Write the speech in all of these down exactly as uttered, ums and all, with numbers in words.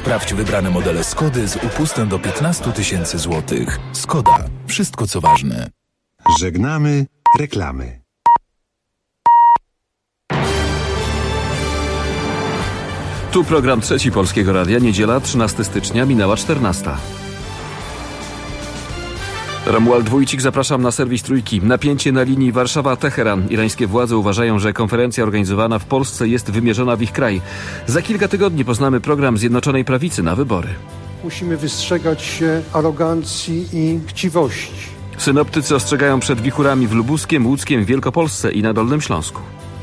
Sprawdź wybrane modele Skody z upustem do piętnaście tysięcy złotych. Skoda. Wszystko co ważne. Żegnamy reklamy. Tu program Trzeci Polskiego Radia. Niedziela, trzynastego stycznia, minęła czternasta. Romuald Wójcik, zapraszam na serwis Trójki. Napięcie na linii Warszawa-Teheran. Irańskie władze uważają, że konferencja organizowana w Polsce jest wymierzona w ich kraj. Za kilka tygodni poznamy program Zjednoczonej Prawicy na wybory. Musimy wystrzegać się arogancji i chciwości. Synoptycy ostrzegają przed wichurami w Lubuskiem, Łódzkiem, Wielkopolsce i na Dolnym Śląsku.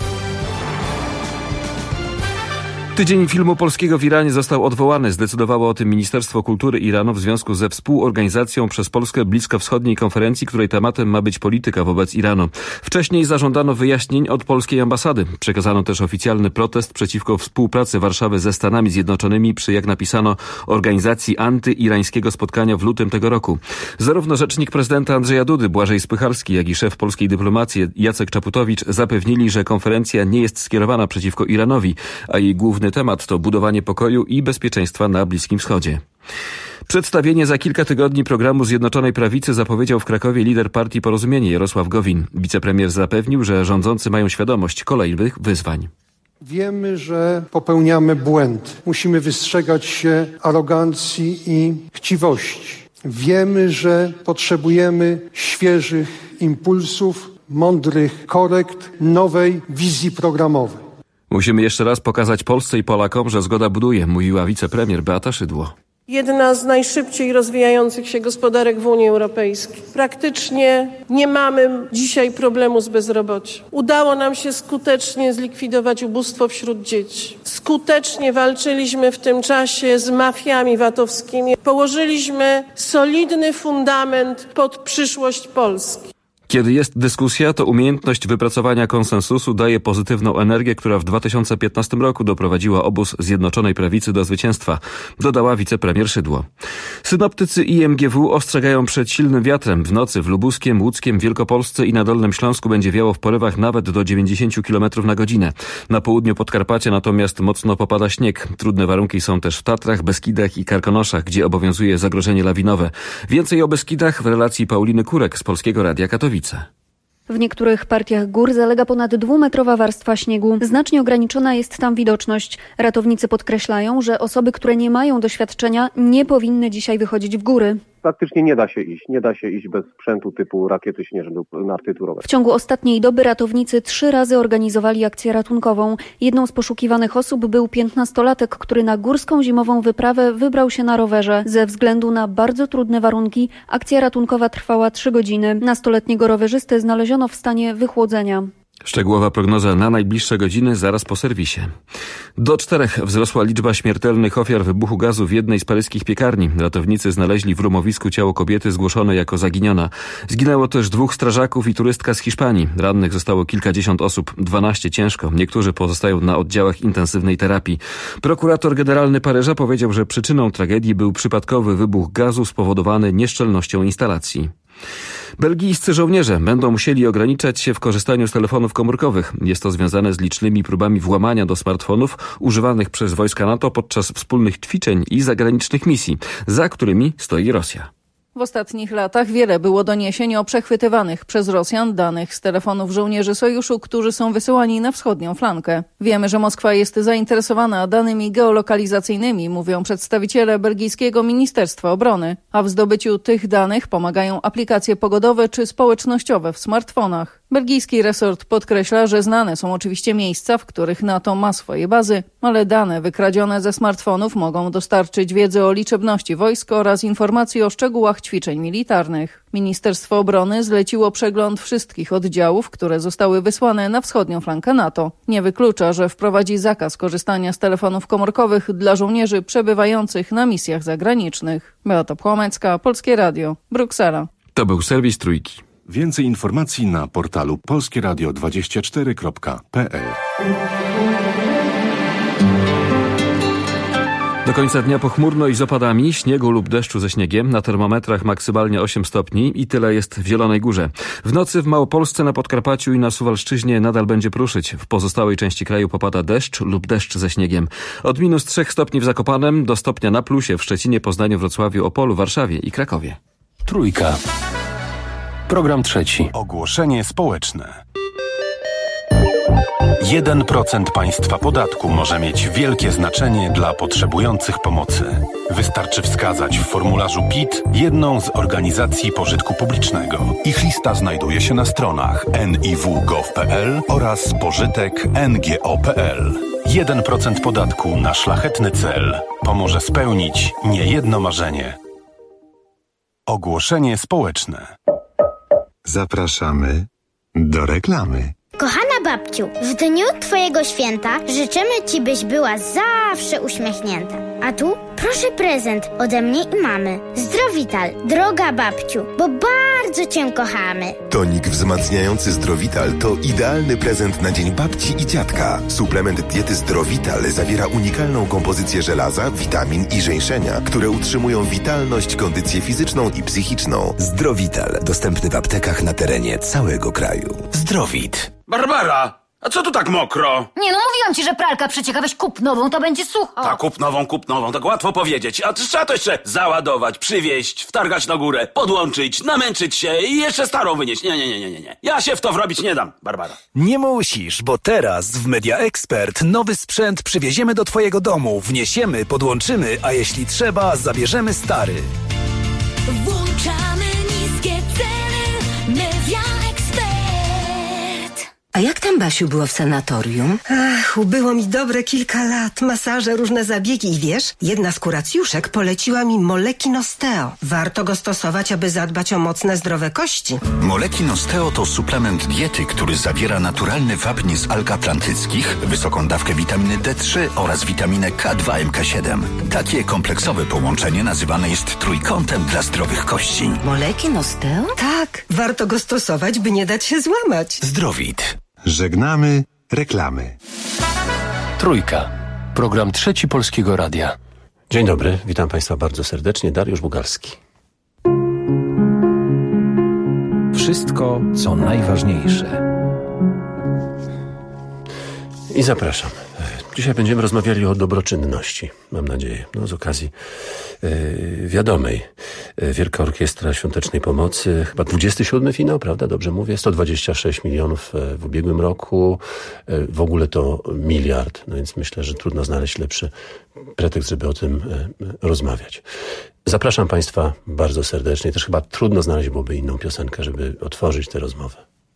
Tydzień filmu polskiego w Iranie został odwołany. Zdecydowało o tym Ministerstwo Kultury Iranu w związku ze współorganizacją przez Polskę bliskowschodniej konferencji, której tematem ma być polityka wobec Iranu. Wcześniej zażądano wyjaśnień od polskiej ambasady. Przekazano też oficjalny protest przeciwko współpracy Warszawy ze Stanami Zjednoczonymi przy, jak napisano, organizacji antyirańskiego spotkania w lutym tego roku. Zarówno rzecznik prezydenta Andrzeja Dudy, Błażej Spychalski, jak i szef polskiej dyplomacji Jacek Czaputowicz zapewnili, że konferencja nie jest skierowana przeciwko Iranowi, a jej główny temat to budowanie pokoju i bezpieczeństwa na Bliskim Wschodzie. Przedstawienie za kilka tygodni programu Zjednoczonej Prawicy zapowiedział w Krakowie lider partii Porozumienie Jarosław Gowin. Wicepremier zapewnił, że rządzący mają świadomość kolejnych wyzwań. Wiemy, że popełniamy błęd. Musimy wystrzegać się arogancji i chciwości. Wiemy, że potrzebujemy świeżych impulsów, mądrych korekt, nowej wizji programowej. Musimy jeszcze raz pokazać Polsce i Polakom, że zgoda buduje, mówiła wicepremier Beata Szydło. Jedna z najszybciej rozwijających się gospodarek w Unii Europejskiej. Praktycznie nie mamy dzisiaj problemu z bezrobociem. Udało nam się skutecznie zlikwidować ubóstwo wśród dzieci. Skutecznie walczyliśmy w tym czasie z mafiami VAT-owskimi. Położyliśmy solidny fundament pod przyszłość Polski. Kiedy jest dyskusja, to umiejętność wypracowania konsensusu daje pozytywną energię, która w dwa tysiące piętnastym roku doprowadziła obóz Zjednoczonej Prawicy do zwycięstwa, dodała wicepremier Szydło. Synoptycy I M G W ostrzegają przed silnym wiatrem. W nocy w Lubuskiem, Łódzkiem, Wielkopolsce i na Dolnym Śląsku będzie wiało w porywach nawet do dziewięćdziesiąt kilometrów na godzinę. Na południu Podkarpacia natomiast mocno popada śnieg. Trudne warunki są też w Tatrach, Beskidach i Karkonoszach, gdzie obowiązuje zagrożenie lawinowe. Więcej o Beskidach w relacji Pauliny Kurek z Polskiego Radia Katowice. W niektórych partiach gór zalega ponad dwumetrowa warstwa śniegu. Znacznie ograniczona jest tam widoczność. Ratownicy podkreślają, że osoby, które nie mają doświadczenia, nie powinny dzisiaj wychodzić w góry. Praktycznie nie da się iść. Nie da się iść bez sprzętu typu rakiety śnieżne lub narty turowe. W ciągu ostatniej doby ratownicy trzy razy organizowali akcję ratunkową. Jedną z poszukiwanych osób był piętnastolatek, który na górską zimową wyprawę wybrał się na rowerze. Ze względu na bardzo trudne warunki akcja ratunkowa trwała trzy godziny. Nastoletniego rowerzystę znaleziono w stanie wychłodzenia. Szczegółowa prognoza na najbliższe godziny zaraz po serwisie. Do czterech wzrosła liczba śmiertelnych ofiar wybuchu gazu w jednej z paryskich piekarni. Ratownicy znaleźli w rumowisku ciało kobiety zgłoszone jako zaginiona. Zginęło też dwóch strażaków i turystka z Hiszpanii. Rannych zostało kilkadziesiąt osób, dwanaście ciężko. Niektórzy pozostają na oddziałach intensywnej terapii. Prokurator generalny Paryża powiedział, że przyczyną tragedii był przypadkowy wybuch gazu spowodowany nieszczelnością instalacji. Belgijscy żołnierze będą musieli ograniczać się w korzystaniu z telefonów komórkowych. Jest to związane z licznymi próbami włamania do smartfonów używanych przez wojska NATO podczas wspólnych ćwiczeń i zagranicznych misji, za którymi stoi Rosja. W ostatnich latach wiele było doniesień o przechwytywanych przez Rosjan danych z telefonów żołnierzy sojuszu, którzy są wysyłani na wschodnią flankę. Wiemy, że Moskwa jest zainteresowana danymi geolokalizacyjnymi, mówią przedstawiciele belgijskiego Ministerstwa Obrony, a w zdobyciu tych danych pomagają aplikacje pogodowe czy społecznościowe w smartfonach. Belgijski resort podkreśla, że znane są oczywiście miejsca, w których NATO ma swoje bazy, ale dane wykradzione ze smartfonów mogą dostarczyć wiedzy o liczebności wojsk oraz informacji o szczegółach ćwiczeń militarnych. Ministerstwo Obrony zleciło przegląd wszystkich oddziałów, które zostały wysłane na wschodnią flankę NATO. Nie wyklucza, że wprowadzi zakaz korzystania z telefonów komórkowych dla żołnierzy przebywających na misjach zagranicznych. Beata Płomecka, Polskie Radio, Bruksela. To był serwis Trójki. Więcej informacji na portalu polskie radio dwadzieścia cztery kropka p l. Do końca dnia pochmurno i z opadami, śniegu lub deszczu ze śniegiem, na termometrach maksymalnie osiem stopni i tyle jest w Zielonej Górze. W nocy w Małopolsce, na Podkarpaciu i na Suwalszczyźnie nadal będzie pruszyć. W pozostałej części kraju popada deszcz lub deszcz ze śniegiem. Od minus trzech stopni w Zakopanem do stopnia na plusie w Szczecinie, Poznaniu, Wrocławiu, Opolu, Warszawie i Krakowie. Trójka. Program trzeci. Ogłoszenie społeczne. jeden procent państwa podatku może mieć wielkie znaczenie dla potrzebujących pomocy. Wystarczy wskazać w formularzu P I T jedną z organizacji pożytku publicznego. Ich lista znajduje się na stronach en i w kropka gov kropka pe el oraz pożytek kropka en ge o kropka pe el. jeden procent podatku na szlachetny cel pomoże spełnić niejedno marzenie. Ogłoszenie społeczne. Zapraszamy do reklamy. Kochana babciu, w dniu twojego święta życzymy ci, byś była zawsze uśmiechnięta. A tu proszę prezent ode mnie i mamy. Zdrowital, droga babciu, bo bardzo cię kochamy. Tonik wzmacniający Zdrowital to idealny prezent na dzień babci i dziadka. Suplement diety Zdrowital zawiera unikalną kompozycję żelaza, witamin i żeńszenia, które utrzymują witalność, kondycję fizyczną i psychiczną. Zdrowital, dostępny w aptekach na terenie całego kraju. Zdrowit. Barbara, a co tu tak mokro? Nie no, mówiłam ci, że pralka przecieka, weź kup nową, to będzie sucho. Tak, kup nową, kup nową, tak łatwo powiedzieć. A trzeba to jeszcze załadować, przywieźć, wtargać na górę, podłączyć, namęczyć się i jeszcze starą wynieść. Nie, nie, nie, nie, nie. Ja się w to wrobić nie dam, Barbara. Nie musisz, bo teraz w Media Expert nowy sprzęt przywieziemy do twojego domu, wniesiemy, podłączymy, a jeśli trzeba, zabierzemy stary. Włączamy niskie ceny, Media Expert. A jak tam, Basiu, było w sanatorium? Ach, ubyło mi dobre kilka lat. Masaże, różne zabiegi i wiesz, jedna z kuracjuszek poleciła mi Moleki Nosteo. Warto go stosować, aby zadbać o mocne, zdrowe kości. Moleki Nosteo to suplement diety, który zawiera naturalny wapń z alg atlantyckich, wysoką dawkę witaminy D trzy oraz witaminę K dwa M K siedem. Takie kompleksowe połączenie nazywane jest trójkątem dla zdrowych kości. Moleki Nosteo? Tak, warto go stosować, by nie dać się złamać. Zdrowit. Żegnamy reklamy. Trójka. Program trzeci Polskiego Radia. Dzień dobry, witam Państwa bardzo serdecznie. Dariusz Bugalski. Wszystko, co najważniejsze. I zapraszam. Dzisiaj będziemy rozmawiali o dobroczynności, mam nadzieję, no, z okazji yy, wiadomej. Yy, Wielka Orkiestra Świątecznej Pomocy, chyba dwudziesty siódmy finał, prawda? Dobrze mówię? sto dwadzieścia sześć milionów w ubiegłym roku, yy, w ogóle to miliard, no więc myślę, że trudno znaleźć lepszy pretekst, żeby o tym yy, rozmawiać. Zapraszam Państwa bardzo serdecznie, też chyba trudno znaleźć byłoby inną piosenkę, żeby otworzyć tę rozmowę.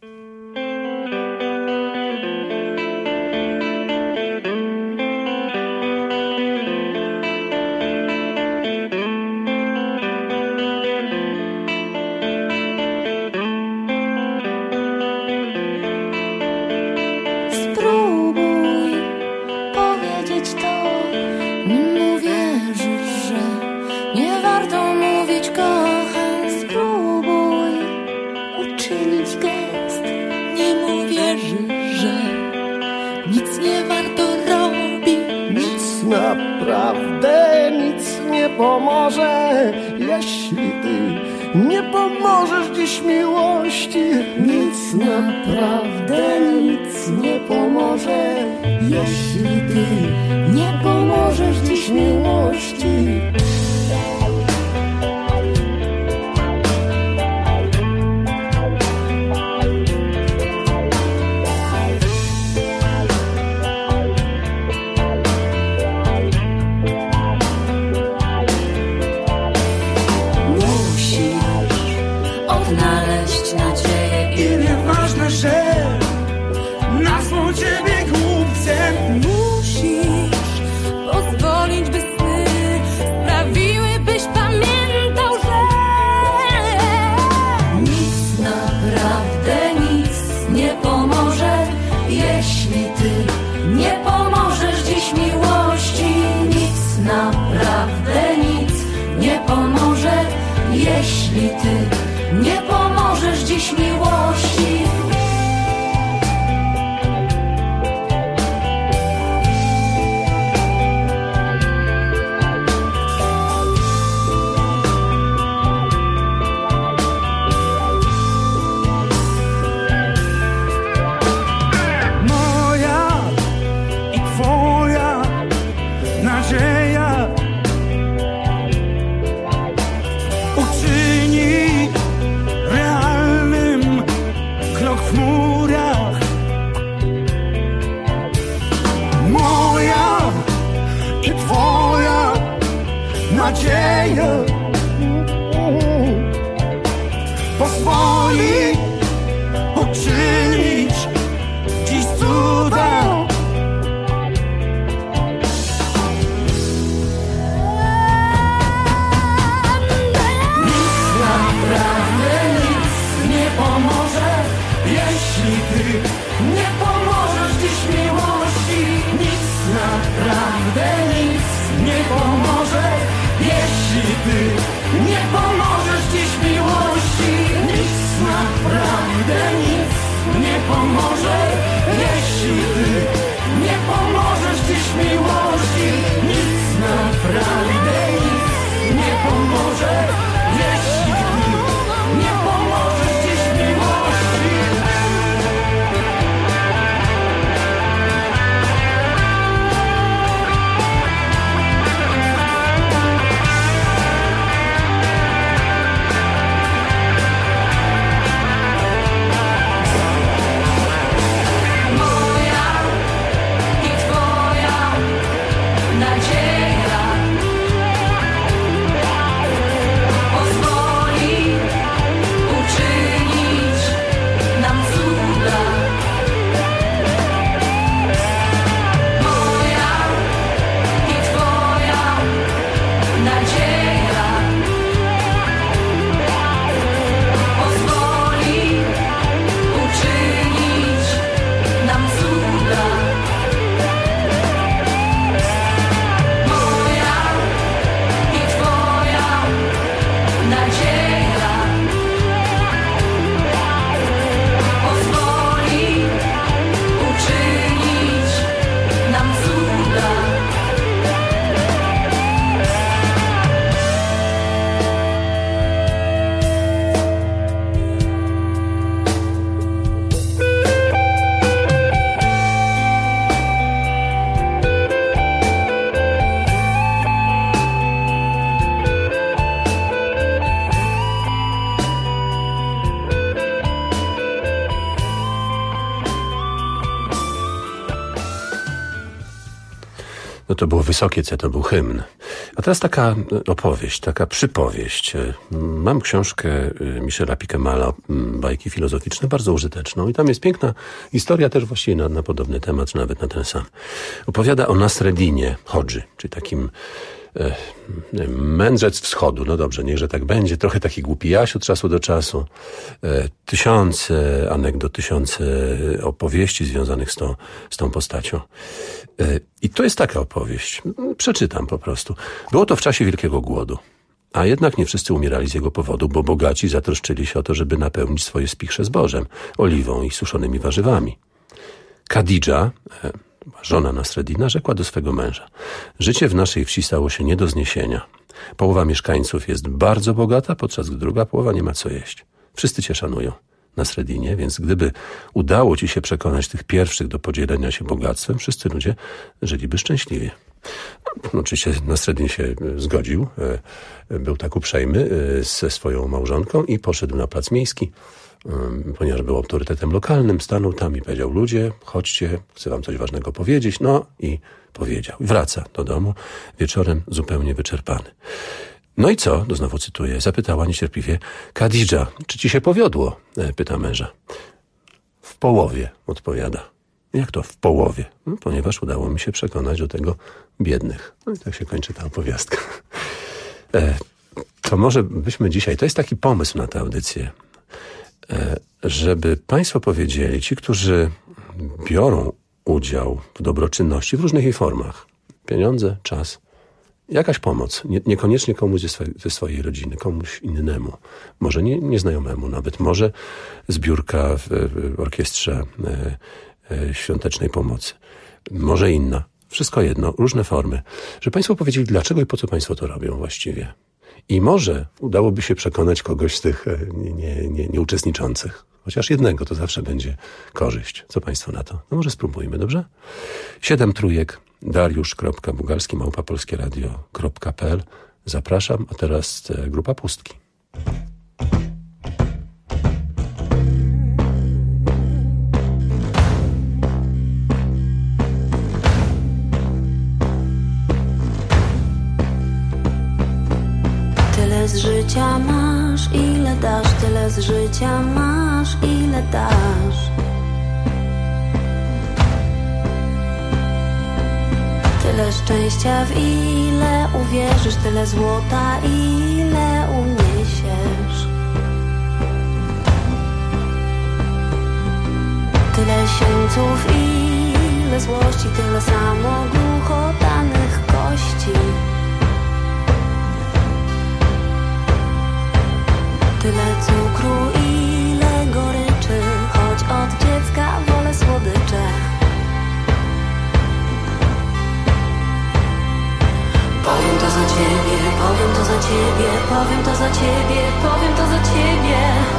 Naprawdę nic nie pomoże, jeśli ty nie pomożesz dziś miłości. Nic naprawdę nic nie pomoże, jeśli ty nie pomożesz dziś miłości. Nazwą ciebie głupcem. Musisz pozwolić, by sny nadzieję pozwoli uczynić dziś cuda. Nic, naprawdę nic nie pomoże, jeśli ty nie pomożesz dziś miłości. Nic, naprawdę nic nie pomoże, jeśli ty nie pomożesz dziś miłości. Nic, naprawdę nic nie pomoże, jeśli ty nie pomożesz dziś miłości. Nic, naprawdę nic nie pomoże, jeśli ty nie pomożesz dziś miłości. No to było wysokie C, to był hymn. A teraz taka opowieść, taka przypowieść. Mam książkę Michela Pikemala, bajki filozoficzne, bardzo użyteczną. I tam jest piękna historia też właściwie na, na podobny temat, czy nawet na ten sam. Opowiada o Nasredinie Hodży, czyli takim e, mędrzec wschodu. No dobrze, niechże tak będzie. Trochę taki głupi Jaś od czasu do czasu. E, tysiące anegdot, tysiące opowieści związanych z tą, z tą postacią. E, I to jest taka opowieść. Przeczytam po prostu. Było to w czasie Wielkiego Głodu. A jednak nie wszyscy umierali z jego powodu, bo bogaci zatroszczyli się o to, żeby napełnić swoje spichrze zbożem, oliwą i suszonymi warzywami. Kadidża, żona Nasreddina, rzekła do swego męża: życie w naszej wsi stało się nie do zniesienia. Połowa mieszkańców jest bardzo bogata, podczas gdy druga połowa nie ma co jeść. Wszyscy cię szanują, Nasreddinie, więc gdyby udało ci się przekonać tych pierwszych do podzielenia się bogactwem, wszyscy ludzie żyliby szczęśliwie. No, oczywiście Nasreddin się zgodził, był tak uprzejmy ze swoją małżonką i poszedł na plac miejski, ponieważ był autorytetem lokalnym, stanął tam i powiedział: ludzie, chodźcie, chcę wam coś ważnego powiedzieć. No i powiedział. Wraca do domu wieczorem zupełnie wyczerpany. No i co? To znowu cytuję. Zapytała niecierpliwie Kadidża: czy ci się powiodło? Pyta męża. W połowie, odpowiada. Jak to w połowie? No, ponieważ udało mi się przekonać do tego biednych. No i tak się kończy ta opowiastka. E, to może byśmy dzisiaj, to jest taki pomysł na tę audycję, e, żeby państwo powiedzieli, ci, którzy biorą udział w dobroczynności w różnych jej formach, pieniądze, czas, jakaś pomoc, nie, niekoniecznie komuś ze, swe, ze swojej rodziny, komuś innemu, może nie, nieznajomemu nawet, może zbiórka w, w orkiestrze e, świątecznej pomocy. Może inna. Wszystko jedno. Różne formy. Że państwo powiedzieli, dlaczego i po co państwo to robią właściwie. I może udałoby się przekonać kogoś z tych nie, nie, nie, nieuczestniczących. Chociaż jednego, to zawsze będzie korzyść. Co państwo na to? No może spróbujmy, dobrze? Siedem trójek, dariusz kropka bugalski małpa polskie radio kropka p l. Zapraszam, a teraz grupa Pustki. Tyle z życia masz, ile dasz, tyle z życia masz, ile dasz. Tyle szczęścia, w ile uwierzysz, tyle złota, ile uniesiesz. Tyle sieńców, ile złości, tyle samo głuchotanych kości. Tyle cukru, ile goryczy, choć od dziecka wolę słodycze. Powiem to za ciebie, powiem to za ciebie, powiem to za ciebie, powiem to za ciebie.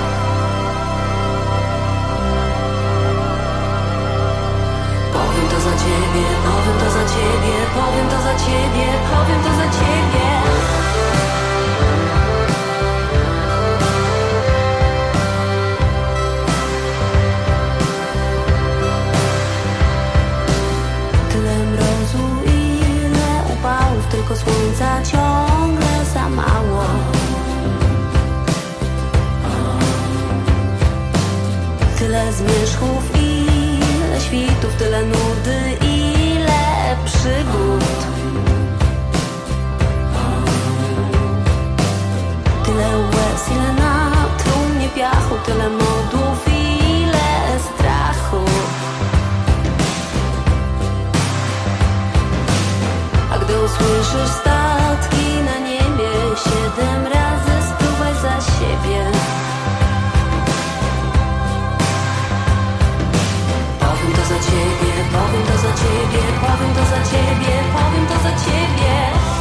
Powiem to za ciebie, powiem to za ciebie, powiem to za ciebie, powiem to za ciebie. Tyle mrozu, ile upałów, tylko słońca ciągle za mało. Tyle zmierzchów, ile świtów, tyle nudy, ile przygód. Tyle łez, ile na trumnie piachu, tyle modłów, ile strachu. A gdy usłyszysz statki na niebie, siedem razy spróbuj za siebie. Powiem to za ciebie, powiem to za ciebie, powiem to za ciebie, powiem to za ciebie.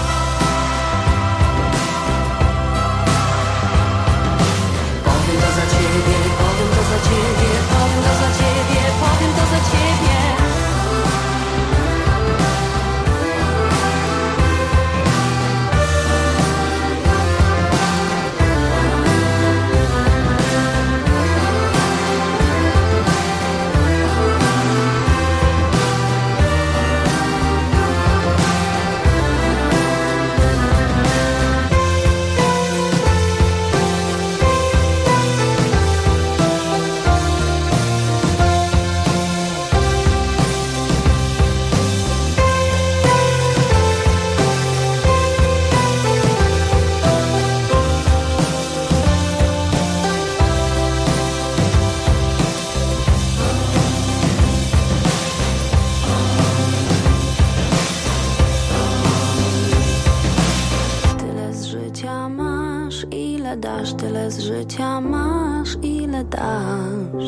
Powiem to za ciebie, powiem to za ciebie, powiem to za ciebie, powiem to za ciebie. Tyle z życia masz, ile dasz.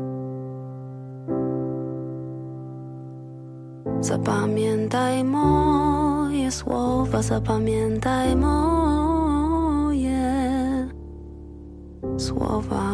Zapamiętaj moje słowa, zapamiętaj moje słowa.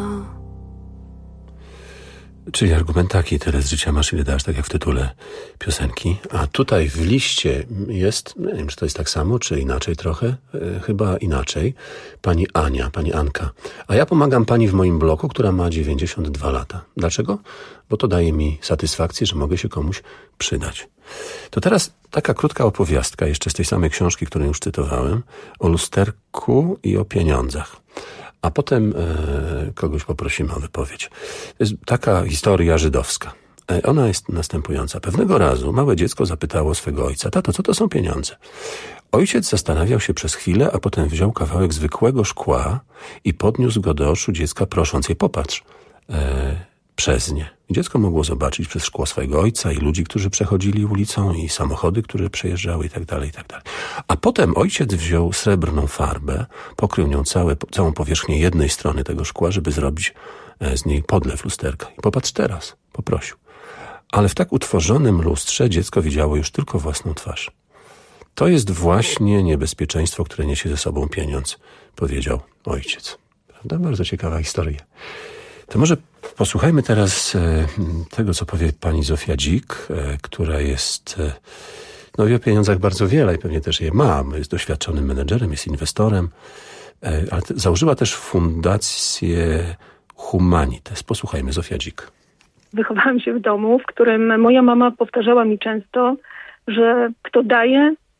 Czyli argument taki, tyle z życia masz, ile dasz, tak jak w tytule piosenki. A tutaj w liście jest, nie wiem, czy to jest tak samo, czy inaczej trochę, e, chyba inaczej, pani Ania, pani Anka. A ja pomagam pani w moim bloku, która ma dziewięćdziesiąt dwa lata. Dlaczego? Bo to daje mi satysfakcję, że mogę się komuś przydać. To teraz taka krótka opowiastka, jeszcze z tej samej książki, którą już cytowałem, o lusterku i o pieniądzach. A potem e, kogoś poprosimy o wypowiedź. To jest taka historia żydowska. E, ona jest następująca. Pewnego razu małe dziecko zapytało swego ojca: tato, co to są pieniądze? Ojciec zastanawiał się przez chwilę, a potem wziął kawałek zwykłego szkła i podniósł go do oczu dziecka, prosząc je: popatrz e, przez nie. I dziecko mogło zobaczyć przez szkło swojego ojca i ludzi, którzy przechodzili ulicą, i samochody, które przejeżdżały, i tak dalej, i tak dalej. A potem ojciec wziął srebrną farbę, pokrył nią całe, całą powierzchnię jednej strony tego szkła, żeby zrobić z niej podlew lusterka. I popatrz teraz, poprosił. Ale w tak utworzonym lustrze dziecko widziało już tylko własną twarz. To jest właśnie niebezpieczeństwo, które niesie ze sobą pieniądz, powiedział ojciec. Prawda? Bardzo ciekawa historia. To może posłuchajmy teraz e, tego, co powie pani Zofia Dzik, e, która jest, e, no wie o pieniądzach bardzo wiele i pewnie też je ma. Jest doświadczonym menedżerem, jest inwestorem, e, ale te, założyła też fundację Humanitas. Posłuchajmy, Zofia Dzik. Wychowałam się w domu, w którym moja mama powtarzała mi często, że kto daje,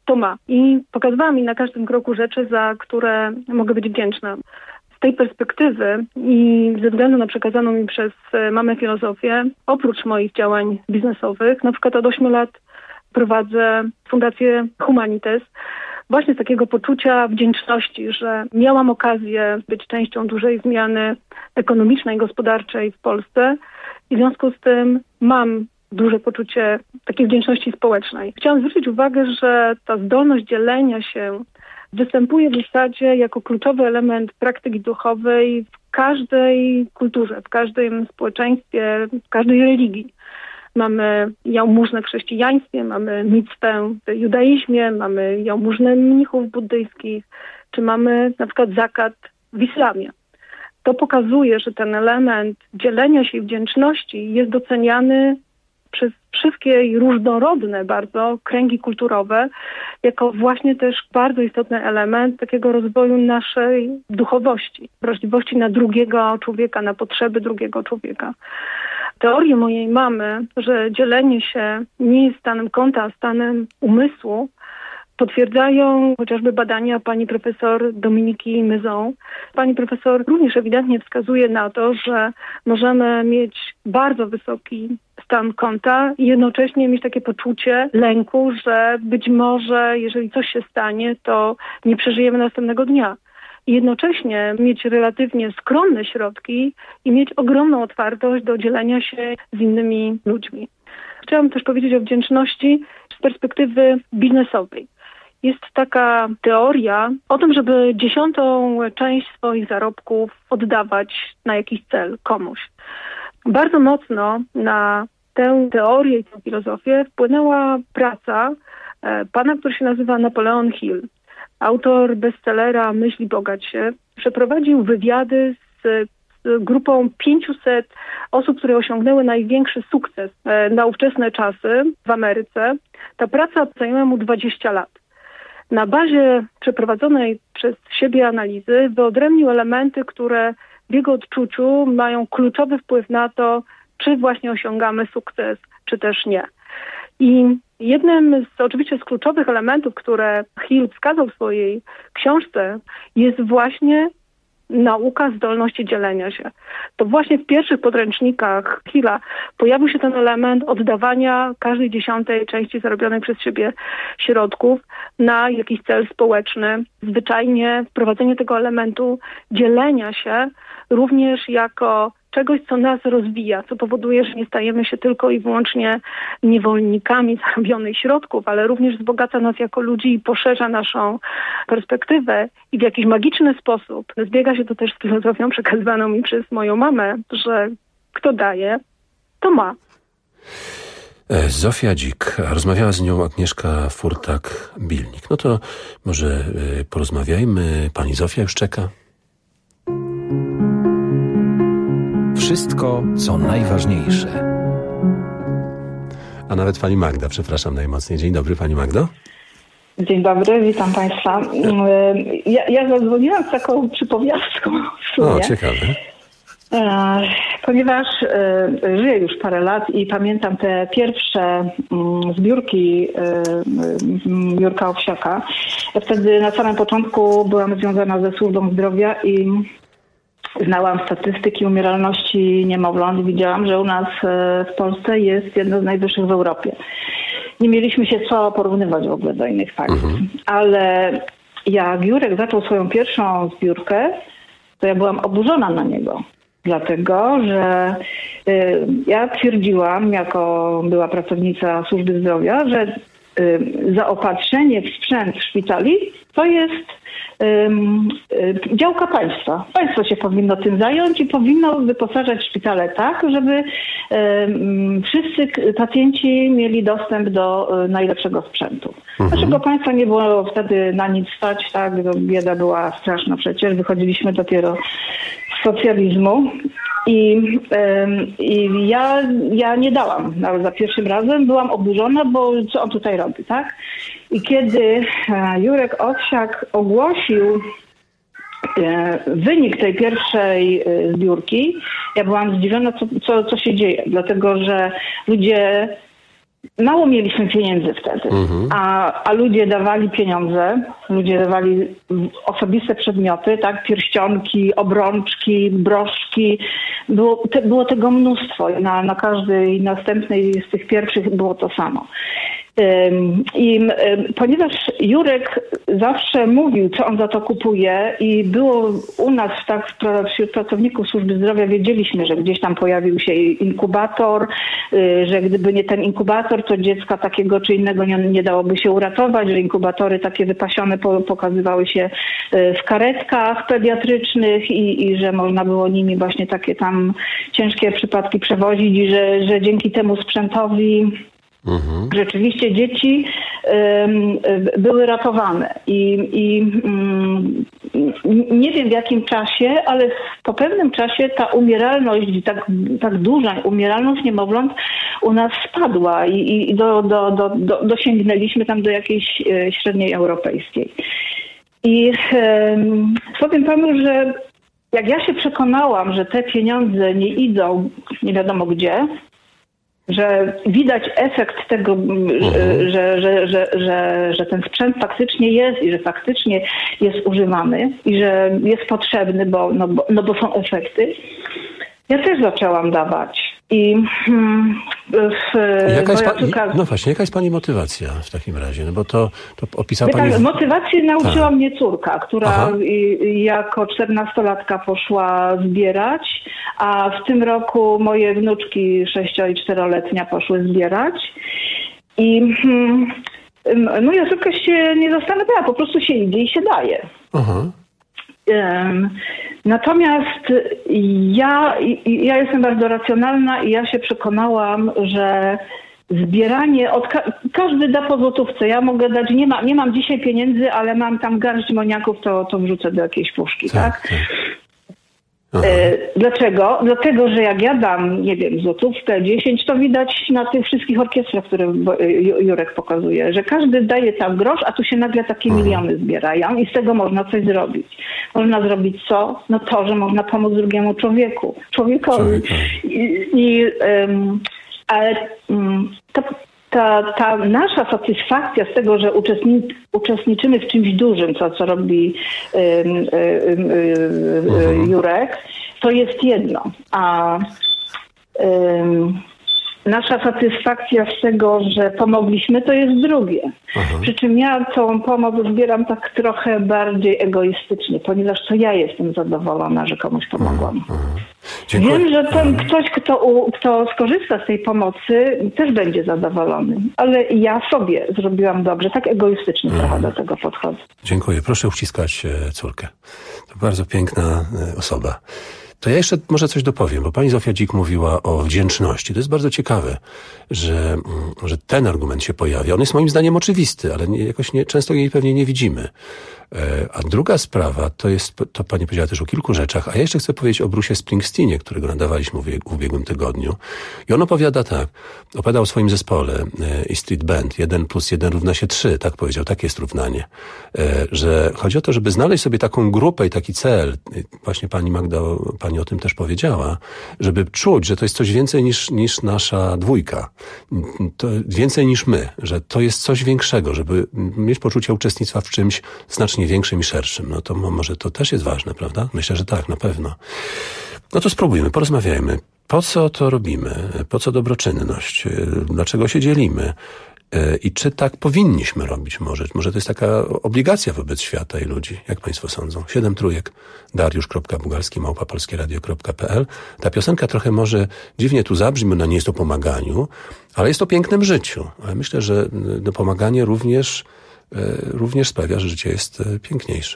to ma. I pokazywała mi na każdym kroku rzeczy, za które mogę być wdzięczna. Z tej perspektywy i ze względu na przekazaną mi przez mamę filozofię, oprócz moich działań biznesowych, na przykład od ośmiu lat prowadzę Fundację Humanites, właśnie z takiego poczucia wdzięczności, że miałam okazję być częścią dużej zmiany ekonomicznej, gospodarczej w Polsce i w związku z tym mam duże poczucie takiej wdzięczności społecznej. Chciałam zwrócić uwagę, że ta zdolność dzielenia się występuje w zasadzie jako kluczowy element praktyki duchowej w każdej kulturze, w każdym społeczeństwie, w każdej religii. Mamy jałmużnę w chrześcijaństwie, mamy micwę w judaizmie, mamy jałmużnę mnichów buddyjskich, czy mamy na przykład zakat w islamie. To pokazuje, że ten element dzielenia się i wdzięczności jest doceniany przez wszystkie i różnorodne bardzo kręgi kulturowe jako właśnie też bardzo istotny element takiego rozwoju naszej duchowości, wrażliwości na drugiego człowieka, na potrzeby drugiego człowieka. Teorie mojej mamy, że dzielenie się nie jest stanem konta, a stanem umysłu, potwierdzają chociażby badania pani profesor Dominiki Maison. Pani profesor również ewidentnie wskazuje na to, że możemy mieć bardzo wysoki stan konta i jednocześnie mieć takie poczucie lęku, że być może jeżeli coś się stanie, to nie przeżyjemy następnego dnia. I jednocześnie mieć relatywnie skromne środki i mieć ogromną otwartość do dzielenia się z innymi ludźmi. Chciałam też powiedzieć o wdzięczności z perspektywy biznesowej. Jest taka teoria o tym, żeby dziesiątą część swoich zarobków oddawać na jakiś cel komuś. Bardzo mocno na tę teorię i tę filozofię wpłynęła praca e, pana, który się nazywa Napoleon Hill. Autor bestsellera Myśl i bogać się. Przeprowadził wywiady z, z grupą pięciuset osób, które osiągnęły największy sukces e, na ówczesne czasy w Ameryce. Ta praca zajęła mu dwadzieścia lat. Na bazie przeprowadzonej przez siebie analizy wyodrębnił elementy, które w jego odczuciu mają kluczowy wpływ na to, czy właśnie osiągamy sukces, czy też nie. I jednym z oczywiście z kluczowych elementów, które Hill wskazał w swojej książce, jest właśnie nauka zdolności dzielenia się. To właśnie w pierwszych podręcznikach Hilla pojawił się ten element oddawania każdej dziesiątej części zarobionej przez siebie środków na jakiś cel społeczny. Zwyczajnie wprowadzenie tego elementu dzielenia się również jako czegoś, co nas rozwija, co powoduje, że nie stajemy się tylko i wyłącznie niewolnikami zarobionych środków, ale również wzbogaca nas jako ludzi i poszerza naszą perspektywę i w jakiś magiczny sposób zbiega się to też z filozofią przekazywaną mi przez moją mamę, że kto daje, to ma. Zofia Dzik, a rozmawiała z nią Agnieszka Furtak-Bilnik. No to może porozmawiajmy. Pani Zofia już czeka. Wszystko, co najważniejsze. A nawet pani Magda, przepraszam najmocniej. Dzień dobry, pani Magdo. Dzień dobry, witam państwa. Ja, ja zadzwoniłam z taką przypowiastką w sumie. O, ciekawe. E, ponieważ e, żyję już parę lat i pamiętam te pierwsze m, zbiórki e, Jurka Owsiaka. Ja wtedy na samym początku byłam związana ze służbą zdrowia i znałam statystyki umieralności niemowląt. Widziałam, że u nas w Polsce jest jedno z najwyższych w Europie. Nie mieliśmy się co porównywać w ogóle do innych państw. Mhm. Ale jak Jurek zaczął swoją pierwszą zbiórkę, to ja byłam oburzona na niego. Dlatego, że y, ja twierdziłam, jako była pracownica służby zdrowia, że y, zaopatrzenie w sprzęt szpitali to jest działka państwa. Państwo się powinno tym zająć i powinno wyposażać szpitale tak, żeby wszyscy pacjenci mieli dostęp do najlepszego sprzętu. Mhm. Naszego państwa nie było wtedy na nic stać, tak? Bieda była straszna przecież. Wychodziliśmy dopiero z socjalizmu. I, i ja, ja nie dałam. Nawet za pierwszym razem byłam oburzona, bo co on tutaj robi, tak? I kiedy Jurek Owsiak ogłosił wynik tej pierwszej zbiórki, ja byłam zdziwiona, co, co, co się dzieje. Dlatego, że ludzie mało mieliśmy pieniędzy wtedy, Mhm. a, a ludzie dawali pieniądze, ludzie dawali osobiste przedmioty, tak, pierścionki, obrączki, broszki. Było, te, było tego mnóstwo. Na, na każdej następnej z tych pierwszych było to samo. Ym, I ym, ponieważ Jurek zawsze mówił, co on za to kupuje i było u nas tak wśród pracowników służby zdrowia wiedzieliśmy, że gdzieś tam pojawił się inkubator, y, że gdyby nie ten inkubator, to dziecka takiego czy innego nie, nie dałoby się uratować, że inkubatory takie wypasione po, pokazywały się y, w karetkach pediatrycznych i, i że można było nimi właśnie takie tam ciężkie przypadki przewozić i że, że dzięki temu sprzętowi Mhm. rzeczywiście dzieci um, były ratowane i, i um, nie wiem w jakim czasie, ale po pewnym czasie ta umieralność, tak, tak duża umieralność niemowląt u nas spadła i, i do, do, do, do, dosięgnęliśmy tam do jakiejś e, średniej europejskiej. I um, powiem panu, że jak ja się przekonałam, że te pieniądze nie idą nie wiadomo gdzie, że widać efekt tego, mhm. że, że, że, że, że ten sprzęt faktycznie jest i że faktycznie jest używany i że jest potrzebny, bo, no, bo, no bo są efekty. Ja też zaczęłam dawać. I w, jaka jest moja pa, córka... No właśnie, jaka jest pani motywacja w takim razie? No bo to, to opisała Jaka, pani... W... Motywację nauczyła tak. mnie córka, która Aha. jako czternastolatka poszła zbierać, a w tym roku moje wnuczki sześcio- i czteroletnia poszły zbierać. I hmm, moja córka się nie zastanawiała, po prostu się idzie i się daje. Aha. Um, natomiast ja, ja jestem bardzo racjonalna i ja się przekonałam, że zbieranie, od ka- każdy da po złotówce. Ja mogę dać, nie, ma, nie mam dzisiaj pieniędzy, ale mam tam garść moniaków, to, to wrzucę do jakiejś puszki, tak? tak? tak. E, dlaczego? Dlatego, że jak ja dam, nie wiem, złotówkę, dziesięć, to widać na tych wszystkich orkiestrach, które Jurek pokazuje, że każdy daje tam grosz, a tu się nagle takie mhm. miliony zbierają i z tego można coś zrobić. Można zrobić co? No to, że można pomóc drugiemu człowieku, człowiekowi. I, i um, ale um, to, ta, ta nasza satysfakcja z tego, że uczestni, uczestniczymy w czymś dużym, co, co robi um, um, um, Jurek, to jest jedno. A um, nasza satysfakcja z tego, że pomogliśmy, to jest drugie. Aha. Przy czym ja tą pomoc zbieram tak trochę bardziej egoistycznie, ponieważ to ja jestem zadowolona, że komuś pomogłam. Aha. Wiem, że ten Aha. ktoś, kto, u, kto skorzysta z tej pomocy, też będzie zadowolony. Ale ja sobie zrobiłam dobrze, tak egoistycznie Aha. trochę do tego podchodzę. Dziękuję. Proszę uściskać córkę. To bardzo piękna osoba. To ja jeszcze może coś dopowiem, bo pani Zofia Dzik mówiła o wdzięczności. To jest bardzo ciekawe, że, że ten argument się pojawia. On jest moim zdaniem oczywisty, ale nie, jakoś nie, często jej pewnie nie widzimy. A druga sprawa, to jest, to pani powiedziała też o kilku rzeczach, a ja jeszcze chcę powiedzieć o Bruce'ie Springsteenie, którego nadawaliśmy w ubiegłym tygodniu. I on opowiada tak, opowiada o swoim zespole E Street Band, jeden plus jeden równa się trzy, tak powiedział, takie jest równanie. Że chodzi o to, żeby znaleźć sobie taką grupę i taki cel, właśnie pani Magda, pani o tym też powiedziała, żeby czuć, że to jest coś więcej niż, niż nasza dwójka. To więcej niż my, że to jest coś większego, żeby mieć poczucie uczestnictwa w czymś znacznie większym i szerszym. No to może to też jest ważne, prawda? Myślę, że tak, na pewno. No to spróbujmy, porozmawiajmy. Po co to robimy? Po co dobroczynność? Dlaczego się dzielimy? I czy tak powinniśmy robić może? Może to jest taka obligacja wobec świata i ludzi. Jak państwo sądzą? Siedem trójek, dariusz.bugalski, małpa polskieradio kropka pe el. Ta piosenka trochę może dziwnie tu zabrzmi, bo ona nie jest o pomaganiu, ale jest o pięknym życiu. Ale myślę, że no, pomaganie również, również sprawia, że życie jest piękniejsze.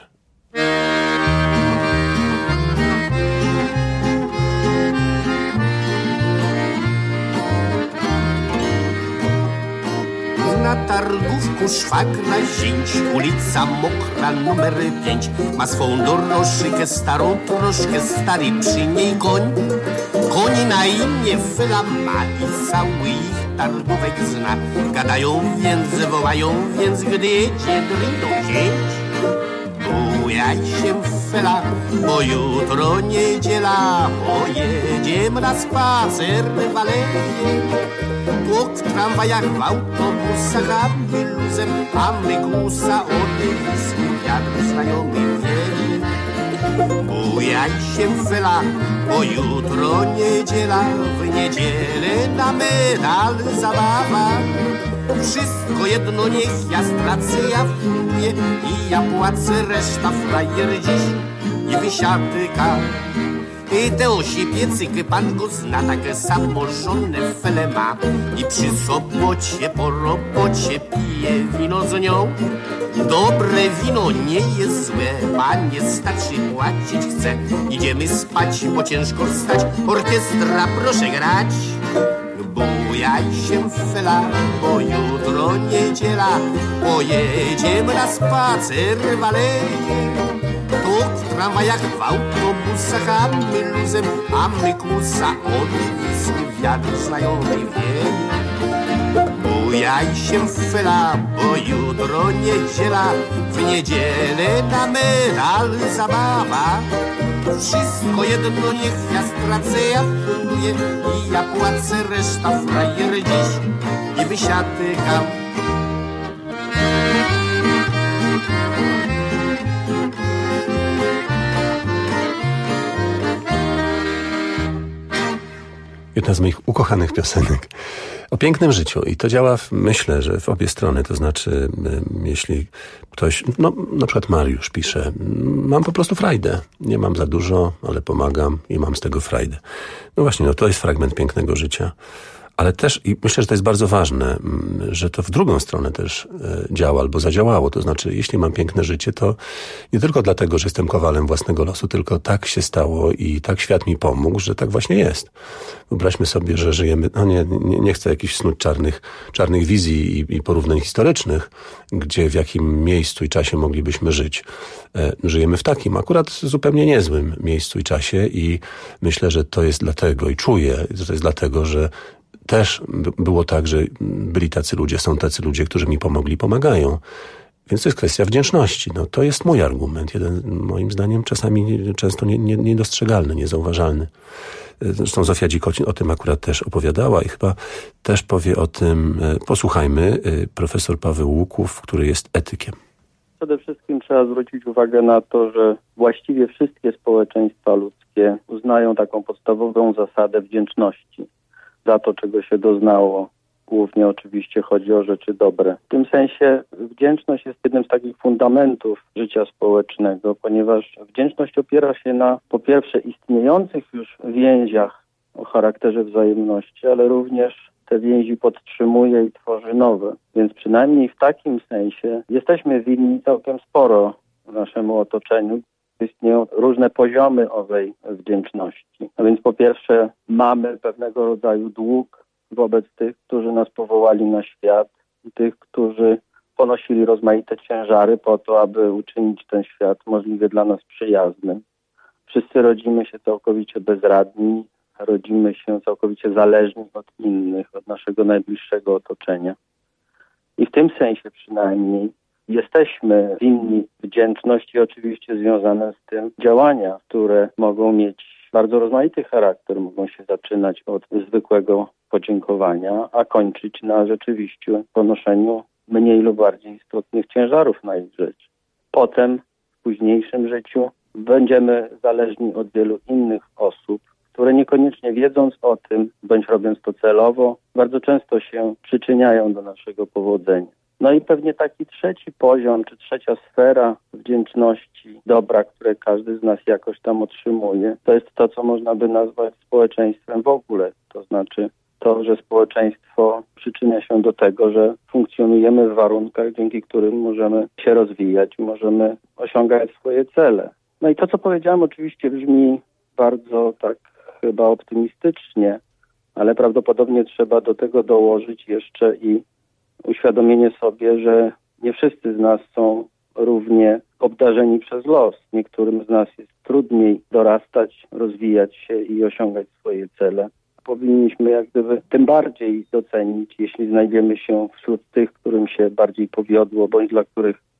Na targówku szwagra zięć, ulica Mokra numer pięć. Ma swą dorożkę starą, troszkę stary przy niej koń. Koni na imię Fyla ma i cały ich targówek zna. Gadają więc, wołają więc, gdy jedzie do zięć. Bujaj się fela, bo jutro niedziela, pojedziemy na spacer w aleje. Tłok w tramwajach, w autobusach, a my luzem, a my gusa od wizku, wiatr znajomy wieje. Bujaj się fela, bo jutro niedziela, w niedzielę na medal zabawa. Wszystko jedno niech ja stracę, ja funduję i ja płacę, reszta frajer dziś i wysiadka. I te osipiecyky pan go zna, takie samożone fele ma i przy sobocie po robocie pije wino z nią. Dobre wino nie jest złe, panie starszy płacić chce. Idziemy spać, bo ciężko wstać, orkiestra proszę grać. Bujaj się fela, bo jutro niedziela, pojedziemy na spacer w aleje. Tu w tramwajach, w autobusach, a my luzem, a my kusa od wizku, wiatr znajomy wieje. Bujaj się fela, bo jutro niedziela, w niedzielę na medal zabawa. Wszystko jedno niech ja stracę, ja funduję i ja płacę, reszta frajer dziś i wysiadykam. Jedna z moich ukochanych piosenek o pięknym życiu i to działa, w, myślę, że w obie strony, to znaczy y, jeśli ktoś, no na przykład Mariusz pisze, mam po prostu frajdę, nie mam za dużo, ale pomagam i mam z tego frajdę. No właśnie, no to jest fragment pięknego życia. Ale też, i myślę, że to jest bardzo ważne, że to w drugą stronę też działa albo zadziałało. To znaczy, jeśli mam piękne życie, to nie tylko dlatego, że jestem kowalem własnego losu, tylko tak się stało i tak świat mi pomógł, że tak właśnie jest. Wyobraźmy sobie, że żyjemy, no nie, nie, nie chcę jakichś snuć czarnych, czarnych wizji i, i porównań historycznych, gdzie w jakim miejscu i czasie moglibyśmy żyć. Żyjemy w takim akurat zupełnie niezłym miejscu i czasie i myślę, że to jest dlatego i czuję, że to jest dlatego, że też było tak, że byli tacy ludzie, są tacy ludzie, którzy mi pomogli, pomagają. Więc to jest kwestia wdzięczności. No, to jest mój argument. Jeden, moim zdaniem, czasami często nie, nie, niedostrzegalny, niezauważalny. Zresztą Zofia Dzikocin o tym akurat też opowiadała i chyba też powie o tym, posłuchajmy, profesor Paweł Łuków, który jest etykiem. Przede wszystkim trzeba zwrócić uwagę na to, że właściwie wszystkie społeczeństwa ludzkie uznają taką podstawową zasadę wdzięczności za to, czego się doznało. Głównie oczywiście chodzi o rzeczy dobre. W tym sensie wdzięczność jest jednym z takich fundamentów życia społecznego, ponieważ wdzięczność opiera się na, po pierwsze, istniejących już więziach o charakterze wzajemności, ale również te więzi podtrzymuje i tworzy nowe. Więc przynajmniej w takim sensie jesteśmy winni całkiem sporo naszemu otoczeniu. Istnieją różne poziomy owej wdzięczności. A więc po pierwsze mamy pewnego rodzaju dług wobec tych, którzy nas powołali na świat, tych, którzy ponosili rozmaite ciężary po to, aby uczynić ten świat możliwie dla nas przyjaznym. Wszyscy rodzimy się całkowicie bezradni, rodzimy się całkowicie zależni od innych, od naszego najbliższego otoczenia. I w tym sensie przynajmniej jesteśmy winni wdzięczności oczywiście związane z tym działania, które mogą mieć bardzo rozmaity charakter, mogą się zaczynać od zwykłego podziękowania, a kończyć na rzeczywiście ponoszeniu mniej lub bardziej istotnych ciężarów na ich życie. Potem w późniejszym życiu będziemy zależni od wielu innych osób, które niekoniecznie wiedząc o tym, bądź robiąc to celowo, bardzo często się przyczyniają do naszego powodzenia. No i pewnie taki trzeci poziom, czy trzecia sfera wdzięczności, dobra, które każdy z nas jakoś tam otrzymuje, to jest to, co można by nazwać społeczeństwem w ogóle. To znaczy to, że społeczeństwo przyczynia się do tego, że funkcjonujemy w warunkach, dzięki którym możemy się rozwijać, możemy osiągać swoje cele. No i to, co powiedziałem, oczywiście brzmi bardzo tak chyba optymistycznie, ale prawdopodobnie trzeba do tego dołożyć jeszcze i uświadomienie sobie, że nie wszyscy z nas są równie obdarzeni przez los. Niektórym z nas jest trudniej dorastać, rozwijać się i osiągać swoje cele. Powinniśmy jak gdyby tym bardziej docenić, jeśli znajdziemy się wśród tych, którym się bardziej powiodło, bądź dla których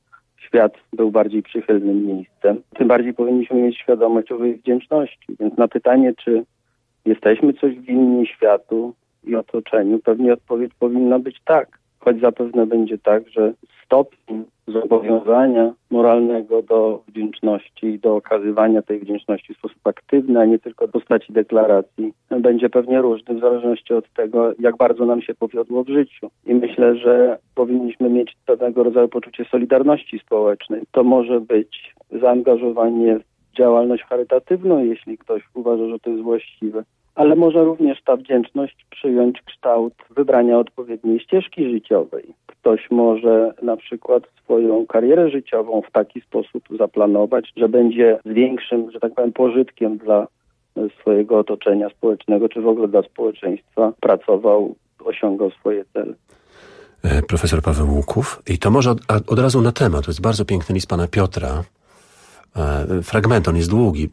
świat był bardziej przychylnym miejscem. Tym bardziej powinniśmy mieć świadomość owej wdzięczności. Więc na pytanie, czy jesteśmy coś winni światu i otoczeniu, pewnie odpowiedź powinna być tak. Choć zapewne będzie tak, że stopień zobowiązania moralnego do wdzięczności i do okazywania tej wdzięczności w sposób aktywny, a nie tylko w postaci deklaracji, będzie pewnie różny w zależności od tego, jak bardzo nam się powiodło w życiu. I myślę, że powinniśmy mieć pewnego rodzaju poczucie solidarności społecznej. To może być zaangażowanie w działalność charytatywną, jeśli ktoś uważa, że to jest właściwe. Ale może również ta wdzięczność przyjąć kształt wybrania odpowiedniej ścieżki życiowej. Ktoś może na przykład swoją karierę życiową w taki sposób zaplanować, że będzie z większym, że tak powiem, pożytkiem dla swojego otoczenia społecznego, czy w ogóle dla społeczeństwa pracował, osiągał swoje cele. Profesor Paweł Łuków. I to może od, od razu na temat. To jest bardzo piękny list pana Piotra. Fragment, on jest długi.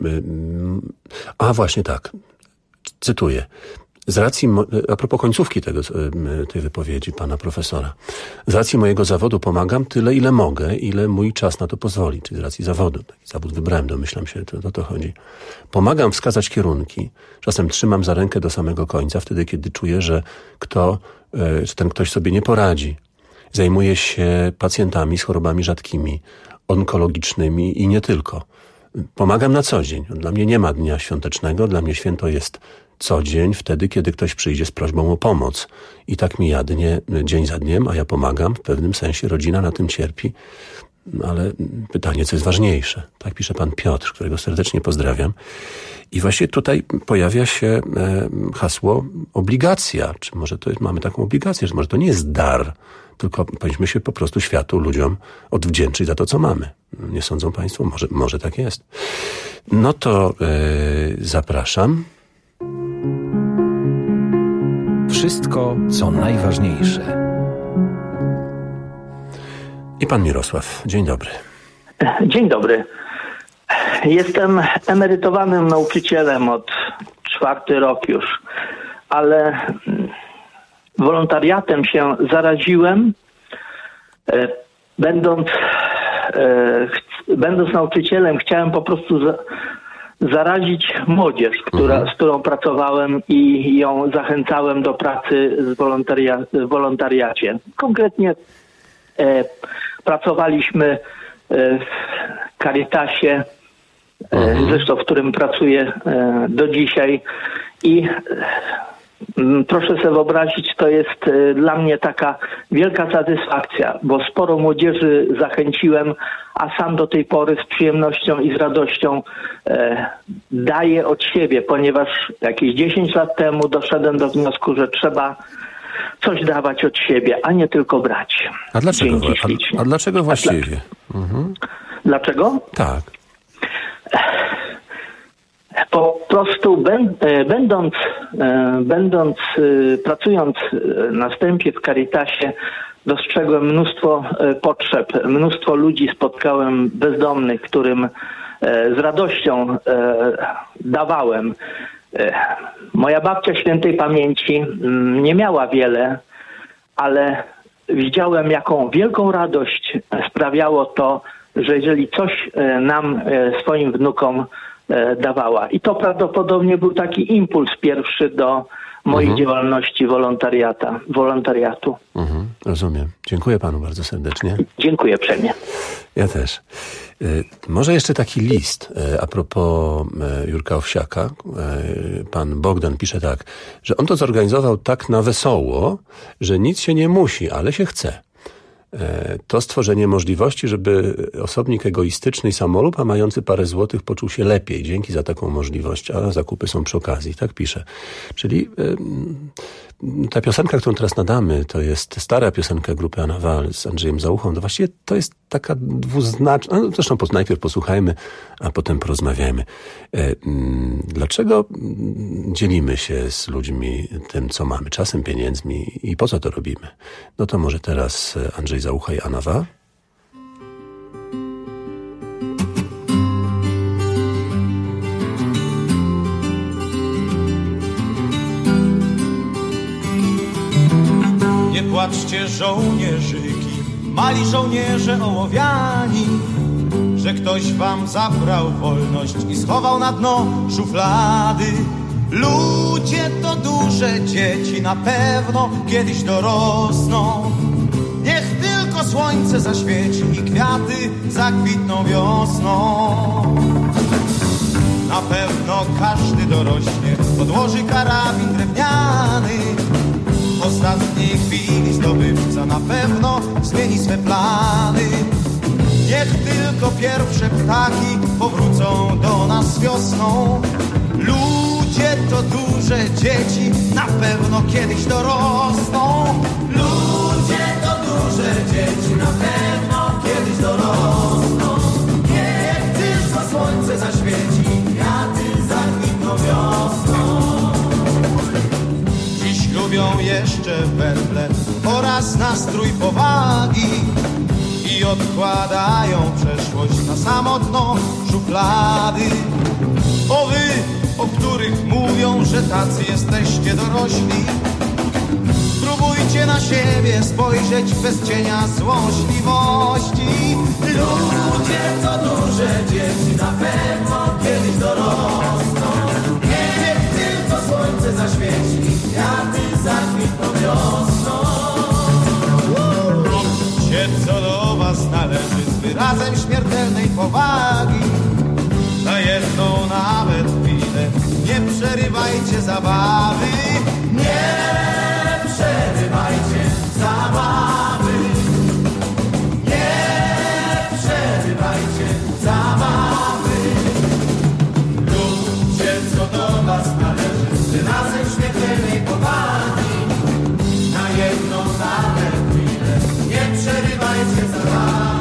A właśnie tak. Cytuję. Z racji, a propos końcówki tego, tej wypowiedzi pana profesora. Z racji mojego zawodu pomagam tyle, ile mogę, ile mój czas na to pozwoli. Czyli z racji zawodu. Taki zawód wybrałem, domyślam się, to o to chodzi. Pomagam wskazać kierunki. Czasem trzymam za rękę do samego końca, wtedy, kiedy czuję, że kto, że ten ktoś sobie nie poradzi. Zajmuję się pacjentami z chorobami rzadkimi, onkologicznymi i nie tylko. Pomagam na co dzień. Dla mnie nie ma dnia świątecznego, dla mnie święto jest co dzień, wtedy, kiedy ktoś przyjdzie z prośbą o pomoc. I tak mija dnie, dzień za dniem, a ja pomagam. W pewnym sensie rodzina na tym cierpi. Ale pytanie, co jest ważniejsze? Tak pisze pan Piotr, którego serdecznie pozdrawiam. I właśnie tutaj pojawia się e, hasło obligacja. Czy może to jest, mamy taką obligację, że może to nie jest dar, tylko powinniśmy się po prostu światu, ludziom odwdzięczyć za to, co mamy. Nie sądzą państwo? Może, może tak jest. No to e, zapraszam. Wszystko, co najważniejsze. I pan Mirosław. Dzień dobry. Dzień dobry. Jestem emerytowanym nauczycielem od czwarty rok już, ale wolontariatem się zaraziłem, będąc, będąc nauczycielem, chciałem po prostu za, zarazić młodzież, która, mhm. z którą pracowałem i ją zachęcałem do pracy z wolontaria, w wolontariacie. Konkretnie e, pracowaliśmy e, w Caritasie, e, zresztą w którym pracuję e, do dzisiaj i e, proszę sobie wyobrazić, to jest e, dla mnie taka wielka satysfakcja, bo sporo młodzieży zachęciłem, a sam do tej pory z przyjemnością i z radością e, daję od siebie, ponieważ jakieś dziesięć lat temu doszedłem do wniosku, że trzeba coś dawać od siebie, a nie tylko brać. A dlaczego, a, a dlaczego właściwie? A mhm. Dlaczego? Tak. Po prostu będąc, będąc pracując na stępie w Caritasie, dostrzegłem mnóstwo potrzeb, mnóstwo ludzi spotkałem bezdomnych, którym z radością dawałem. Moja babcia świętej pamięci nie miała wiele, ale widziałem, jaką wielką radość sprawiało to, że jeżeli coś nam, swoim wnukom dawała. I to prawdopodobnie był taki impuls pierwszy do mojej mhm. działalności wolontariata, wolontariatu. Mhm, rozumiem. Dziękuję panu bardzo serdecznie. Dziękuję uprzejmie. Ja też. Może jeszcze taki list a propos Jurka Owsiaka. Pan Bogdan pisze tak, że on to zorganizował tak na wesoło, że nic się nie musi, ale się chce. To stworzenie możliwości, żeby osobnik egoistyczny i samolub, a mający parę złotych, poczuł się lepiej. Dzięki za taką możliwość, a zakupy są przy okazji. Tak pisze. Czyli y, ta piosenka, którą teraz nadamy, to jest stara piosenka grupy Anna Wal z Andrzejem Załuchą. To właściwie to jest taka dwuznaczna... No, zresztą najpierw posłuchajmy, a potem porozmawiajmy. Y, y, dlaczego dzielimy się z ludźmi tym, co mamy? Czasem, pieniędzmi i po co to robimy? No to może teraz Andrzej Załucha i Anna Wal. Nie płaczcie, żołnierzyki, mali żołnierze ołowiani, że ktoś wam zabrał wolność i schował na dno szuflady. Ludzie to duże dzieci, na pewno kiedyś dorosną. Niech tylko słońce zaświeci i kwiaty zakwitną wiosną. Na pewno każdy dorośnie, odłoży karabin drewniany. W ostatniej chwili zdobywca na pewno zmieni swe plany. Niech tylko pierwsze ptaki powrócą do nas wiosną. Ludzie to duże dzieci, na pewno kiedyś dorosną. Ludzie to duże dzieci, na pewno kiedyś dorosną. Niech tylko słońce zaświeci, kwiaty zakwitną wiosną. Dziś lubią jeszcze werble oraz nastrój powagi i odkładają przeszłość na samo dno szuflady. O wy, o których mówią, że tacy jesteście dorośli, spróbujcie na siebie spojrzeć bez cienia złośliwości. Ludzie to duże dzieci, na pewno kiedyś dorosną. Niech tylko słońce zaświeci, kwiaty zakwitną wiosną. Róbcie co do was należy z wyrazem śmiertelnej powagi. Na jedną nawet chwilę nie przerywajcie zabawy. Nie przerywajcie zabawy. Nie przerywajcie zabawy. Róbcie co do was należy z wyrazem śmiertelnej powagi. Na jedną nawet chwilę nie przerywajcie zabawy.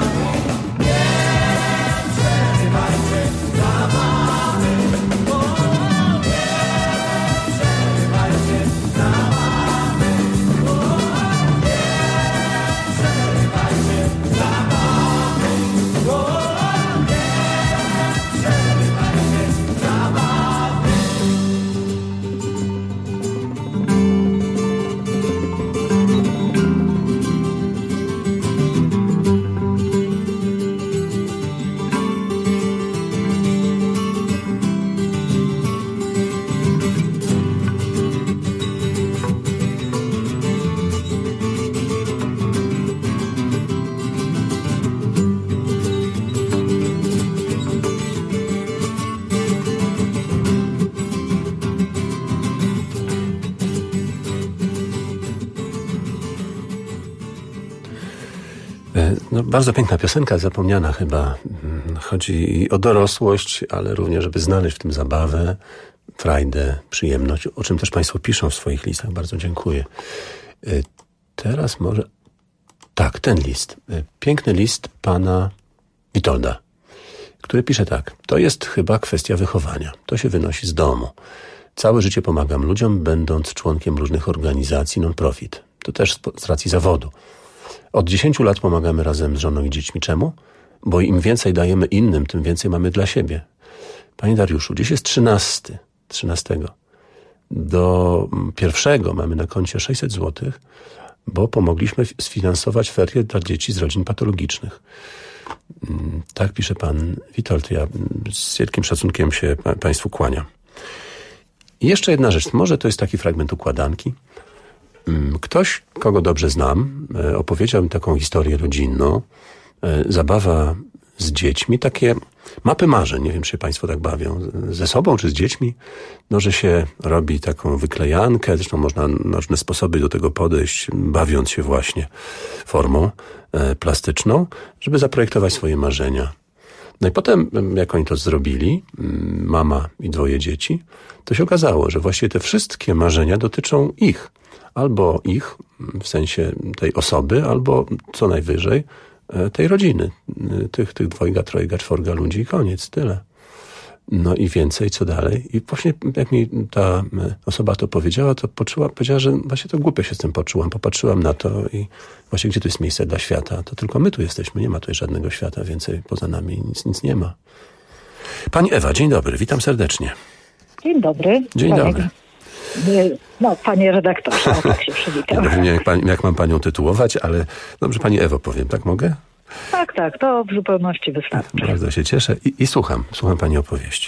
No, bardzo piękna piosenka, zapomniana chyba. Chodzi i o dorosłość, ale również, żeby znaleźć w tym zabawę, frajdę, przyjemność, o czym też Państwo piszą w swoich listach. Bardzo dziękuję. Teraz może... Tak, ten list. Piękny list pana Witolda, który pisze tak. To jest chyba kwestia wychowania. To się wynosi z domu. Całe życie pomagam ludziom, będąc członkiem różnych organizacji non-profit. To też z racji zawodu. Od dziesięciu lat pomagamy razem z żoną i dziećmi. Czemu? Bo im więcej dajemy innym, tym więcej mamy dla siebie. Panie Dariuszu, dziś jest trzynasty, trzynastego. Do pierwszego mamy na koncie sześćset złotych, bo pomogliśmy sfinansować ferie dla dzieci z rodzin patologicznych. Tak pisze pan Witold. Ja z wielkim szacunkiem się Państwu kłaniam. I jeszcze jedna rzecz. Może to jest taki fragment układanki. Ktoś, kogo dobrze znam, opowiedział mi taką historię rodzinną. Zabawa z dziećmi, takie mapy marzeń. Nie wiem, czy się Państwo tak bawią. Ze sobą czy z dziećmi. No, że się robi taką wyklejankę. Zresztą można na różne sposoby do tego podejść, bawiąc się właśnie formą plastyczną, żeby zaprojektować swoje marzenia. No i potem, jak oni to zrobili, mama i dwoje dzieci, to się okazało, że właściwie te wszystkie marzenia dotyczą ich. Albo ich, w sensie tej osoby, albo co najwyżej tej rodziny. Tych, tych dwojga, trojga, czworga ludzi i koniec, tyle. No i więcej, co dalej. I właśnie jak mi ta osoba to powiedziała, to poczuła, powiedziała, że właśnie to głupio się z tym poczułam. Popatrzyłam na to i właśnie gdzie tu jest miejsce dla świata? To tylko my tu jesteśmy, nie ma tutaj żadnego świata, więcej poza nami nic, nic nie ma. Pani Ewa, dzień dobry, witam serdecznie. Dzień dobry. Dzień dobry. No, panie redaktorze, o, tak się przywitam. Ja nie wiem, jak, pani, jak mam panią tytułować, ale dobrze, pani Ewo powiem, tak mogę? Tak, tak, to w zupełności wystarczy. Bardzo się cieszę i, i słucham, słucham pani opowieści.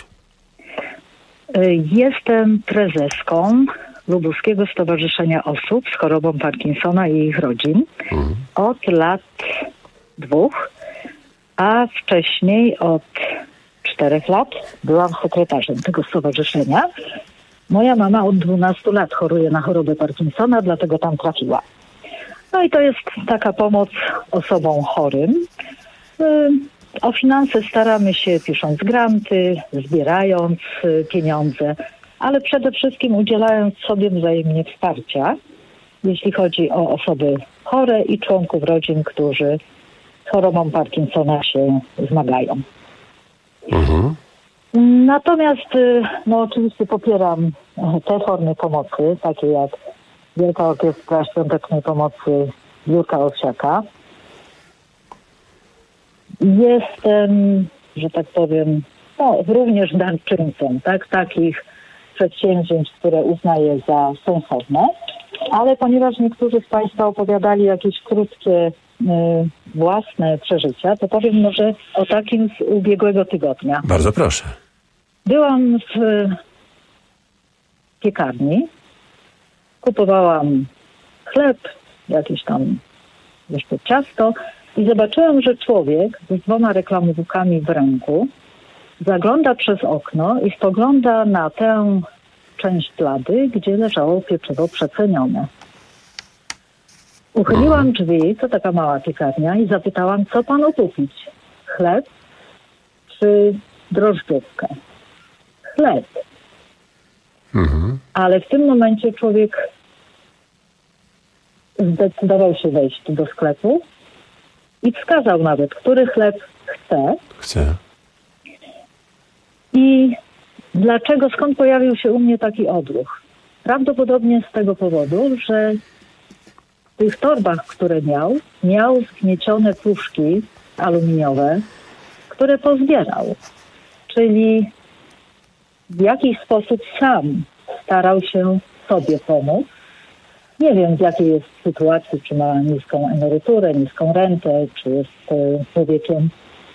Jestem prezeską Lubuskiego Stowarzyszenia Osób z chorobą Parkinsona i ich rodzin mhm. od lat dwóch, a wcześniej od czterech lat byłam sekretarzem tego stowarzyszenia. Moja mama od dwunastu lat choruje na chorobę Parkinsona, dlatego tam trafiła. No i to jest taka pomoc osobom chorym. O finanse staramy się pisząc granty, zbierając pieniądze, ale przede wszystkim udzielając sobie wzajemnie wsparcia, jeśli chodzi o osoby chore i członków rodzin, którzy z chorobą Parkinsona się zmagają. Mhm. Natomiast no oczywiście popieram te formy pomocy, takie jak Wielka Orkiestra Świątecznej Pomocy Jurka Owsiaka. Jestem, że tak powiem, no, również darczyńcą, tak, takich przedsięwzięć, które uznaję za sensowne, ale ponieważ niektórzy z Państwa opowiadali jakieś krótkie y, własne przeżycia, to powiem może o takim z ubiegłego tygodnia. Bardzo proszę. Byłam w piekarni, kupowałam chleb, jakieś tam jeszcze ciasto i zobaczyłam, że człowiek z dwoma reklamówkami w ręku zagląda przez okno i spogląda na tę część lady, gdzie leżało pieczywo przecenione. Uchyliłam drzwi, to taka mała piekarnia, i zapytałam, co panu kupić? Chleb czy drożdżówkę? Chleb. Mhm. Ale w tym momencie człowiek zdecydował się wejść do sklepu i wskazał nawet, który chleb chce. Chce. I dlaczego, skąd pojawił się u mnie taki odruch? Prawdopodobnie z tego powodu, że w tych torbach, które miał, miał zgniecione puszki aluminiowe, które pozbierał. Czyli w jakiś sposób sam starał się sobie pomóc. Nie wiem, w jakiej jest sytuacji, czy ma niską emeryturę, niską rentę, czy jest człowiekiem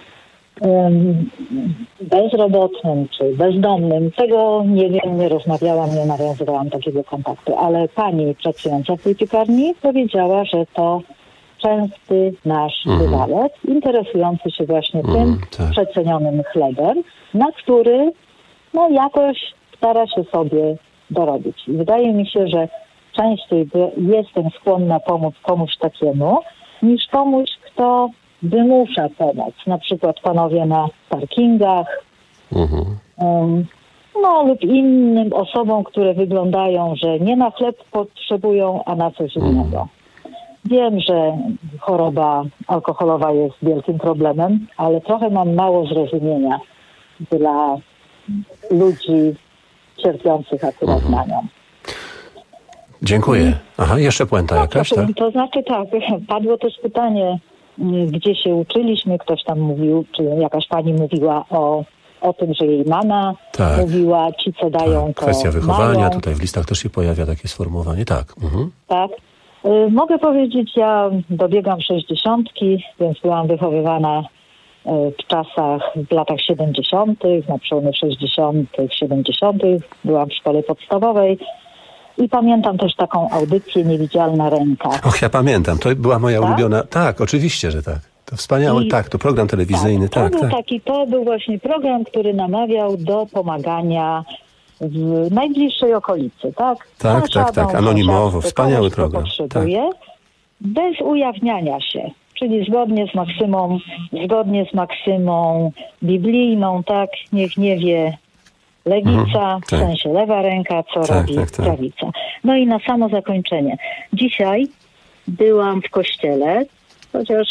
um, bezrobotnym, czy bezdomnym. Tego nie wiem, nie rozmawiałam, nie nawiązywałam takiego kontaktu. Ale pani pracująca w tej piekarni powiedziała, że to częsty nasz mm. bywalec, interesujący się właśnie mm, tym tak. przecenionym chlebem, na który no jakoś stara się sobie dorobić. I wydaje mi się, że częściej jestem skłonna pomóc komuś takiemu, niż komuś, kto wymusza pomoc. Na przykład panowie na parkingach, mhm. um, no lub innym osobom, które wyglądają, że nie na chleb potrzebują, a na coś innego. Mhm. Wiem, że choroba alkoholowa jest wielkim problemem, ale trochę mam mało zrozumienia dla ludzi cierpiących akurat mhm. na nią. Dziękuję. Aha, jeszcze puenta no, jakaś, to, tak? To znaczy tak, padło też pytanie, gdzie się uczyliśmy, ktoś tam mówił, czy jakaś pani mówiła o, o tym, że jej mama tak. mówiła, ci co dają tak. to Kwestia wychowania, mają. Tutaj w listach też się pojawia takie sformułowanie, tak. Mhm. Tak. Y, mogę powiedzieć, ja dobiegam sześćdziesiątki, więc byłam wychowywana w czasach, w latach siedemdziesiątych, na przełomie sześćdziesiątych, siedemdziesiątych. Byłam w szkole podstawowej i pamiętam też taką audycję Niewidzialna ręka. Och, ja pamiętam, to była moja tak? ulubiona... Tak, oczywiście, że tak. To wspaniałe, I... tak, to program telewizyjny, tak. To tak, był tak. taki, to był właśnie program, który namawiał do pomagania w najbliższej okolicy, tak? Tak, tak, tak, anonimowo, wspaniały program. Potrzebuje, tak. Bez ujawniania się. Czyli zgodnie z maksymą, zgodnie z maksymą biblijną, tak, niech nie wie lewica, mhm, tak. w sensie lewa ręka, co tak, robi tak, tak. prawica. No i na samo zakończenie. Dzisiaj byłam w kościele, chociaż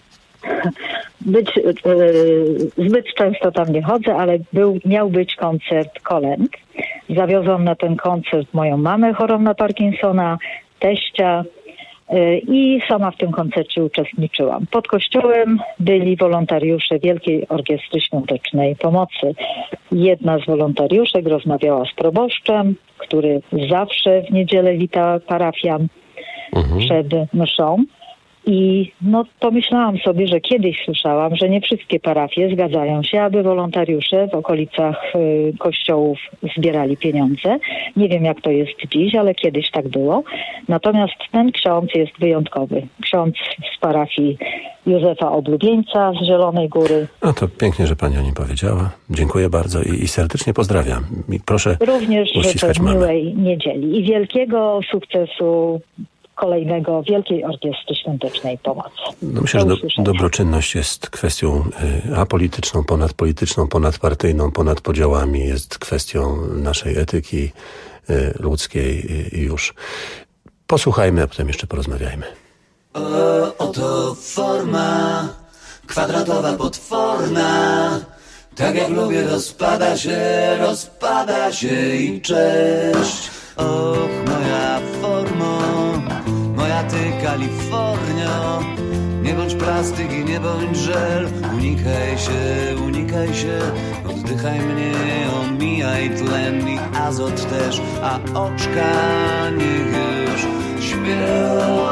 być, yy, zbyt często tam nie chodzę, ale był, miał być koncert kolęd. Zawiozłam na ten koncert moją mamę chorą na Parkinsona, teścia, i sama w tym koncercie uczestniczyłam. Pod kościołem byli wolontariusze Wielkiej Orkiestry Świątecznej Pomocy. Jedna z wolontariuszek rozmawiała z proboszczem, który który zawsze w niedzielę wita parafian mhm. przed mszą. I no pomyślałam sobie, że kiedyś słyszałam, że nie wszystkie parafie zgadzają się, aby wolontariusze w okolicach y, kościołów zbierali pieniądze. Nie wiem, jak to jest dziś, ale kiedyś tak było. Natomiast ten ksiądz jest wyjątkowy. Ksiądz z parafii Józefa Oblubieńca z Zielonej Góry. No to pięknie, że pani o nim powiedziała. Dziękuję bardzo i, i serdecznie pozdrawiam. I proszę również życzę miłej niedzieli i wielkiego sukcesu kolejnego Wielkiej Orkiestry Świątecznej Pomocy. No myślę, że do, dobroczynność jest kwestią y, apolityczną, ponadpolityczną, ponadpartyjną, ponad podziałami. Jest kwestią naszej etyki y, ludzkiej i y, już. Posłuchajmy, a potem jeszcze porozmawiajmy. O, oto forma kwadratowa, potworna. Tak jak lubię, rozpada się, rozpada się i cześć. Och, moja formo, moja ty Kalifornio. Nie bądź plastik i nie bądź żel. Unikaj się, unikaj się. Oddychaj mnie, omijaj tlen i azot też. A oczka niech już śpią.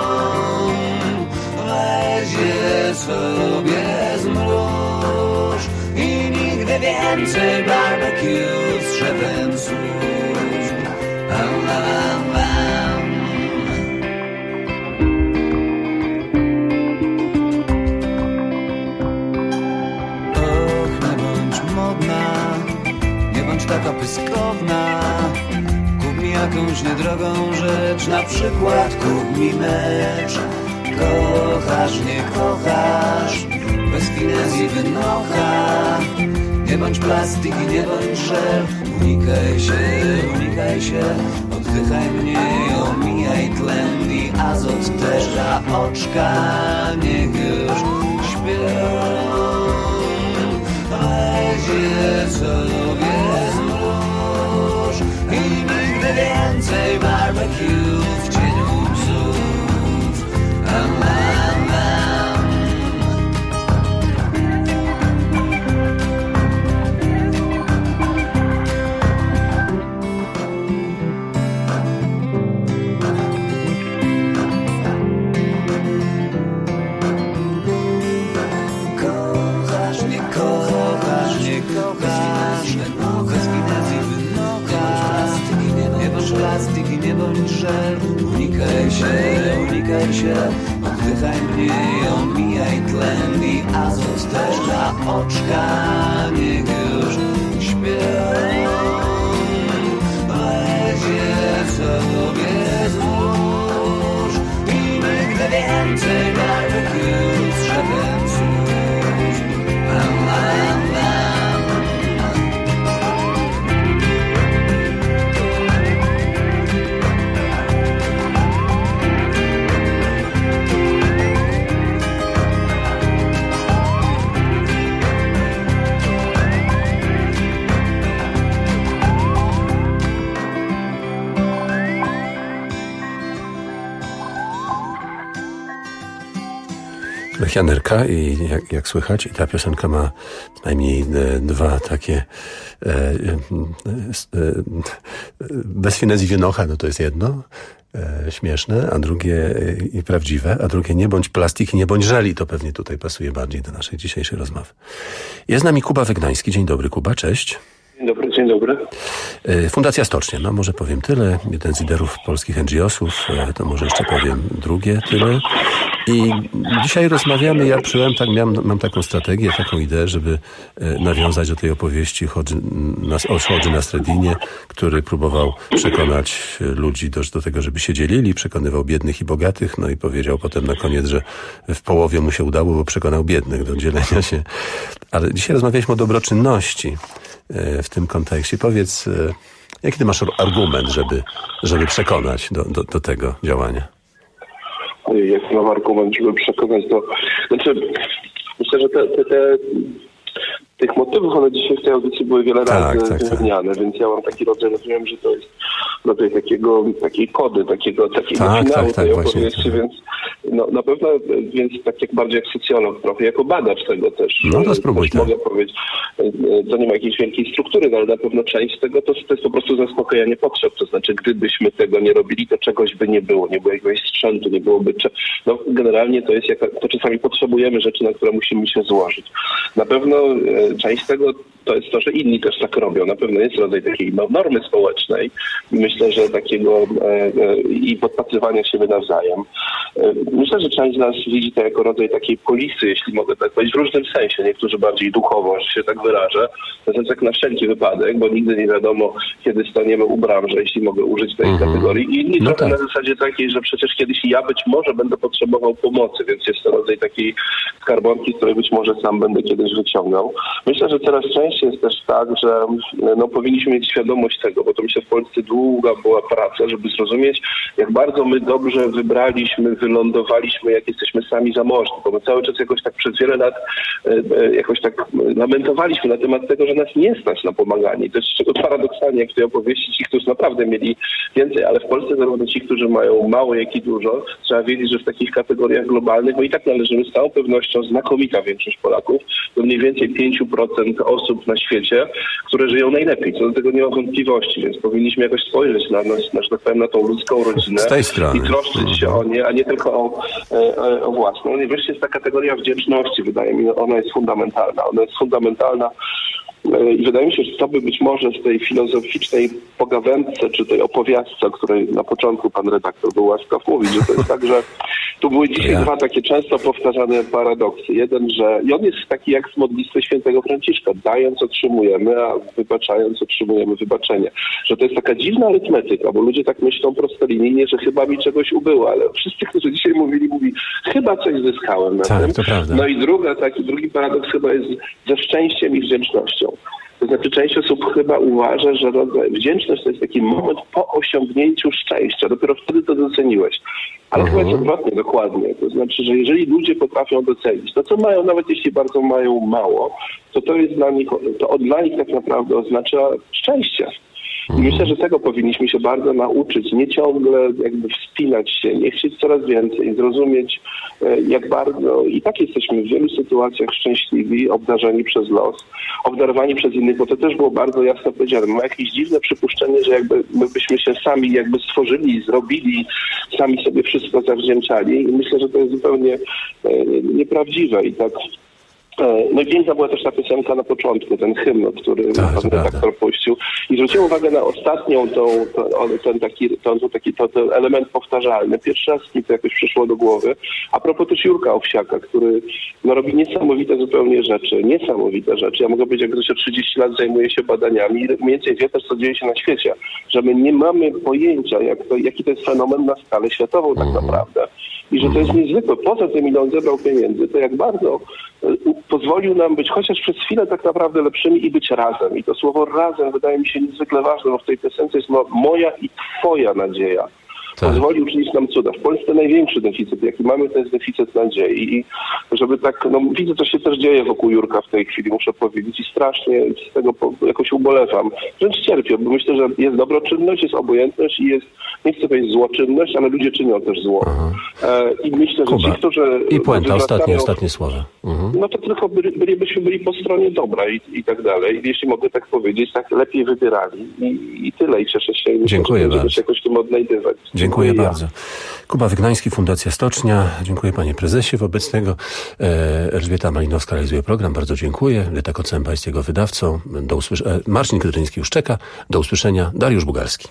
Weź je sobie zmruż i nigdy więcej barbecue z szefem służb. Bam, bam, bam. Och, nie bądź modna, nie bądź taka pyskowna. Kup mi jakąś niedrogą rzecz, na przykład kup mi mecz. Kochasz, nie kochasz, bez finezji wynocha. Nie bądź plastik i nie bądź żel. Unikaj się, unikaj się. Oddychaj mnie, omijaj tlen i azot też. A oczka niech już śpią. Weź je sobie zmruż i nigdy więcej barbecue w cieniu psów. Am, am, am. Kochasz, nie kochasz, nie kochasz. Bez finezji wynochasz. Nie bądź plastik i nie bądź żel. Unikaj się, unikaj się. Oddychaj mnie, omijaj tlen i azot też. A oczka niech już śpią. Weź je sobie zmruż i nigdy więcej barbecue z szefem służb. Bam, bam, bam. Mechianerka i jak, jak słychać, i ta piosenka ma najmniej e, dwa takie e, e, e, bez finezji wynocha, no to jest jedno e, śmieszne, a drugie e, i prawdziwe, a drugie nie bądź plastik i nie bądź żeli, to pewnie tutaj pasuje bardziej do naszej dzisiejszej rozmowy. Jest z nami Kuba Wygnański. Dzień dobry, Kuba, cześć. Dzień dobry, dzień dobry. Fundacja Stocznia, no może powiem tyle, jeden z liderów polskich N G O-sów, to może jeszcze powiem drugie tyle. I dzisiaj rozmawiamy, ja przyjąłem, tak, miałem, mam taką strategię, taką ideę, żeby nawiązać do tej opowieści Hodży, o Hodży Nasreddine, który próbował przekonać ludzi do, do tego, żeby się dzielili, przekonywał biednych i bogatych, no i powiedział potem na koniec, że w połowie mu się udało, bo przekonał biednych do dzielenia się. Ale dzisiaj rozmawialiśmy o dobroczynności w tym kontekście. Powiedz, jaki ty masz argument, żeby, żeby przekonać do, do, do tego działania? Jaki mam argument, żeby przekonać do... Znaczy, myślę, że te, te, te, tych motywów, one dzisiaj w tej audycji były wiele Tak, razy tak, tak. wymieniane, więc ja mam taki rodzaj, rozumiem, że to jest rodzaj takiego, takiej kody, takiego, takiego Tak, finału tak, tak, tej właśnie. opowieści, więc no, na pewno, więc tak jak bardziej jak socjolog trochę, jako badacz tego też, No to spróbuj, też tak. mogę powiedzieć, to nie ma jakiejś wielkiej struktury, no, ale na pewno część tego to, to jest po prostu zaspokojenie potrzeb, to znaczy gdybyśmy tego nie robili, to czegoś by nie było, nie było jakiegoś sprzętu, nie byłoby, cze- no generalnie to jest, jaka, to czasami potrzebujemy rzeczy, na które musimy się złożyć. Na pewno e, część tego to jest to, że inni też tak robią. Na pewno jest rodzaj takiej no, normy społecznej. Myślę, że takiego e, e, i podpatrywania siebie nawzajem. E, myślę, że część z nas widzi to jako rodzaj takiej polisy, jeśli mogę tak powiedzieć, w różnym sensie. Niektórzy bardziej duchowo, że się tak wyrażę. To jest tak na wszelki wypadek, bo nigdy nie wiadomo, kiedy staniemy u bram, że jeśli mogę użyć tej Mhm. kategorii. I inni No trochę tak. na zasadzie takiej, że przecież kiedyś ja być może będę potrzebował pomocy, więc jest to rodzaj takiej skarbonki, z której być może sam będę kiedyś wyciągał. Myślę, że coraz częściej jest też tak, że no, powinniśmy mieć świadomość tego, bo to myślę w Polsce długa była praca, żeby zrozumieć, jak bardzo my dobrze wybraliśmy, wylądowaliśmy, jak jesteśmy sami zamożni, bo my cały czas jakoś tak przez wiele lat e, e, jakoś tak lamentowaliśmy na temat tego, że nas nie stać na pomaganie. I to jest czego paradoksalnie, jak w tej opowieści, ci, którzy naprawdę mieli więcej, ale w Polsce zarówno ci, którzy mają mało, jak i dużo, trzeba wiedzieć, że w takich kategoriach globalnych, bo i tak należymy z całą pewnością, znakomita większość Polaków, do mniej więcej pięć procent osób na świecie, które żyją najlepiej. Co do tego nie ma wątpliwości, więc powinniśmy jakoś spojrzeć na nas, na, że tak powiem, na tą ludzką rodzinę Z tej strony. i troszczyć się o nie, a nie tylko o, e, o własną. I wreszcie jest ta kategoria wdzięczności, wydaje mi się, ona jest fundamentalna. Ona jest fundamentalna i wydaje mi się, że to by być może z tej filozoficznej pogawędce, czy tej opowiastce, o której na początku pan redaktor był łaskaw mówić, że to jest tak, że tu były dzisiaj Ja. dwa takie często powtarzane paradoksy. Jeden, że i on jest taki jak z modlitwy świętego Franciszka. Dając otrzymujemy, a wybaczając otrzymujemy wybaczenie. Że to jest taka dziwna arytmetyka, bo ludzie tak myślą prostolinijnie, że chyba mi czegoś ubyło, ale wszyscy, którzy dzisiaj mówili, mówi, chyba coś zyskałem na Tak, tym. to prawda. No i druga, taki, drugi paradoks chyba jest ze szczęściem i wdzięcznością. To znaczy część osób chyba uważa, że rodzaj, wdzięczność to jest taki moment po osiągnięciu szczęścia. Dopiero wtedy to doceniłeś. Ale Mhm. chyba jest odwrotnie, dokładnie. To znaczy, że jeżeli ludzie potrafią docenić to, co mają, nawet jeśli bardzo mają mało, to to jest dla nich, to dla nich tak naprawdę oznacza szczęście. I myślę, że tego powinniśmy się bardzo nauczyć, nie ciągle jakby wspinać się, nie chcieć coraz więcej, zrozumieć e, jak bardzo i tak jesteśmy w wielu sytuacjach szczęśliwi, obdarzeni przez los, obdarowani przez innych, bo to też było bardzo jasno powiedziane. Ma jakieś dziwne przypuszczenie, że jakby my byśmy się sami jakby stworzyli, zrobili, sami sobie wszystko zawdzięczali i myślę, że to jest zupełnie e, nieprawdziwe i tak. No i piękna była też ta piosenka na początku, ten hymn, który Tak, pan to redaktor puścił. I zwróciłem uwagę na ostatnią, tą, tą, ten taki to, to, taki, to, ten element powtarzalny. Pierwszy raz mi to jakoś przyszło do głowy. A propos też Jurka Owsiaka, który no, robi niesamowite zupełnie rzeczy. Niesamowite rzeczy. Ja mogę powiedzieć, jak ktoś o trzydzieści lat zajmuje się badaniami i mniej więcej wie też, co dzieje się na świecie. Że my nie mamy pojęcia, jak to, jaki to jest fenomen na skalę światową tak naprawdę. I że to jest niezwykłe. Poza tym, ile on zebrał pieniędzy, to jak bardzo pozwolił nam być chociaż przez chwilę tak naprawdę lepszymi i być razem. I to słowo razem wydaje mi się niezwykle ważne, bo w tej piosence jest mo- moja i twoja nadzieja. Tak. Pozwolił czynić nam cuda. W Polsce największy deficyt, jaki mamy, to jest deficyt nadziei. I żeby tak, no widzę, co się też dzieje wokół Jurka w tej chwili, muszę powiedzieć. I strasznie z tego po, jakoś ubolewam. Wręcz cierpię, bo myślę, że jest dobroczynność, jest obojętność i jest, nie chcę powiedzieć złoczynność, ale ludzie czynią też zło. E, I myślę, że Kuba. ci, którzy... I puenta, ostatnie, wywracają- ostatnie słowa. Mhm. no to tylko byli, bylibyśmy byli po stronie dobra i, i tak dalej. Jeśli mogę tak powiedzieć, tak lepiej wybierali. I, i tyle. I cieszę się. I myślę, Dziękuję że będziemy bardzo. się jakoś w tym odnajdywać. Dziękuję ja. bardzo. Kuba Wygnański, Fundacja Stocznia. Dziękuję panie prezesie. Wobec tego e, Elżbieta Malinowska realizuje program. Bardzo dziękuję. Leta Kocęba jest jego wydawcą. Do usłysz- e, Marcin Kydryński już czeka. Do usłyszenia. Dariusz Bugalski.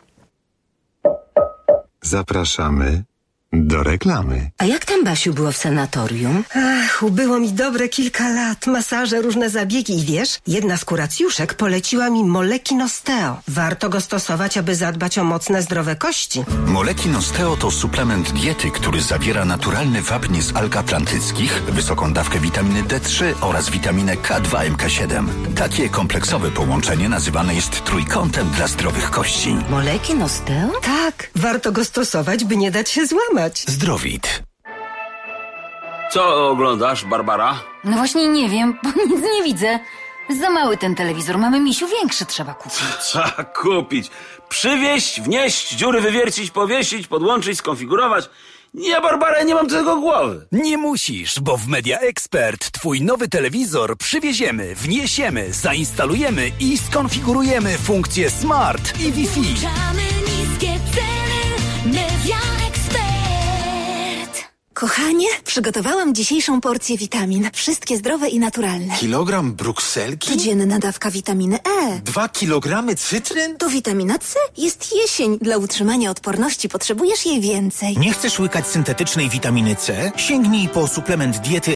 Zapraszamy do reklamy. A jak tam, Basiu, było w sanatorium? Ach, ubyło mi dobre kilka lat. Masaże, różne zabiegi i wiesz, jedna z kuracjuszek poleciła mi Moleki Nosteo. Warto go stosować, aby zadbać o mocne, zdrowe kości. Moleki Nosteo to suplement diety, który zawiera naturalny wapń z alg atlantyckich, wysoką dawkę witaminy D trzy oraz witaminę K dwa M K siedem. Takie kompleksowe połączenie nazywane jest trójkątem dla zdrowych kości. Moleki Nosteo? Tak, warto go stosować, by nie dać się złamać. Zdrowit. Co oglądasz, Barbara? No właśnie nie wiem, bo nic nie widzę. Za mały ten telewizor, mamy, misiu, większy trzeba kupić. Trzeba kupić. Przywieźć, wnieść, dziury wywiercić, powiesić, podłączyć, skonfigurować. Nie, Barbara, nie mam do tego głowy. Nie musisz, bo w Media Expert twój nowy telewizor przywieziemy, wniesiemy, zainstalujemy i skonfigurujemy funkcje Smart i Wi-Fi. Włączamy niskie ceny. Media Expert. Kochanie, przygotowałam dzisiejszą porcję witamin. Wszystkie zdrowe i naturalne. Kilogram brukselki? Codzienna dawka witaminy E. Dwa kilogramy cytryn? To witamina C. Jest jesień. Dla utrzymania odporności potrzebujesz jej więcej. Nie chcesz łykać syntetycznej witaminy C? Sięgnij po suplement diety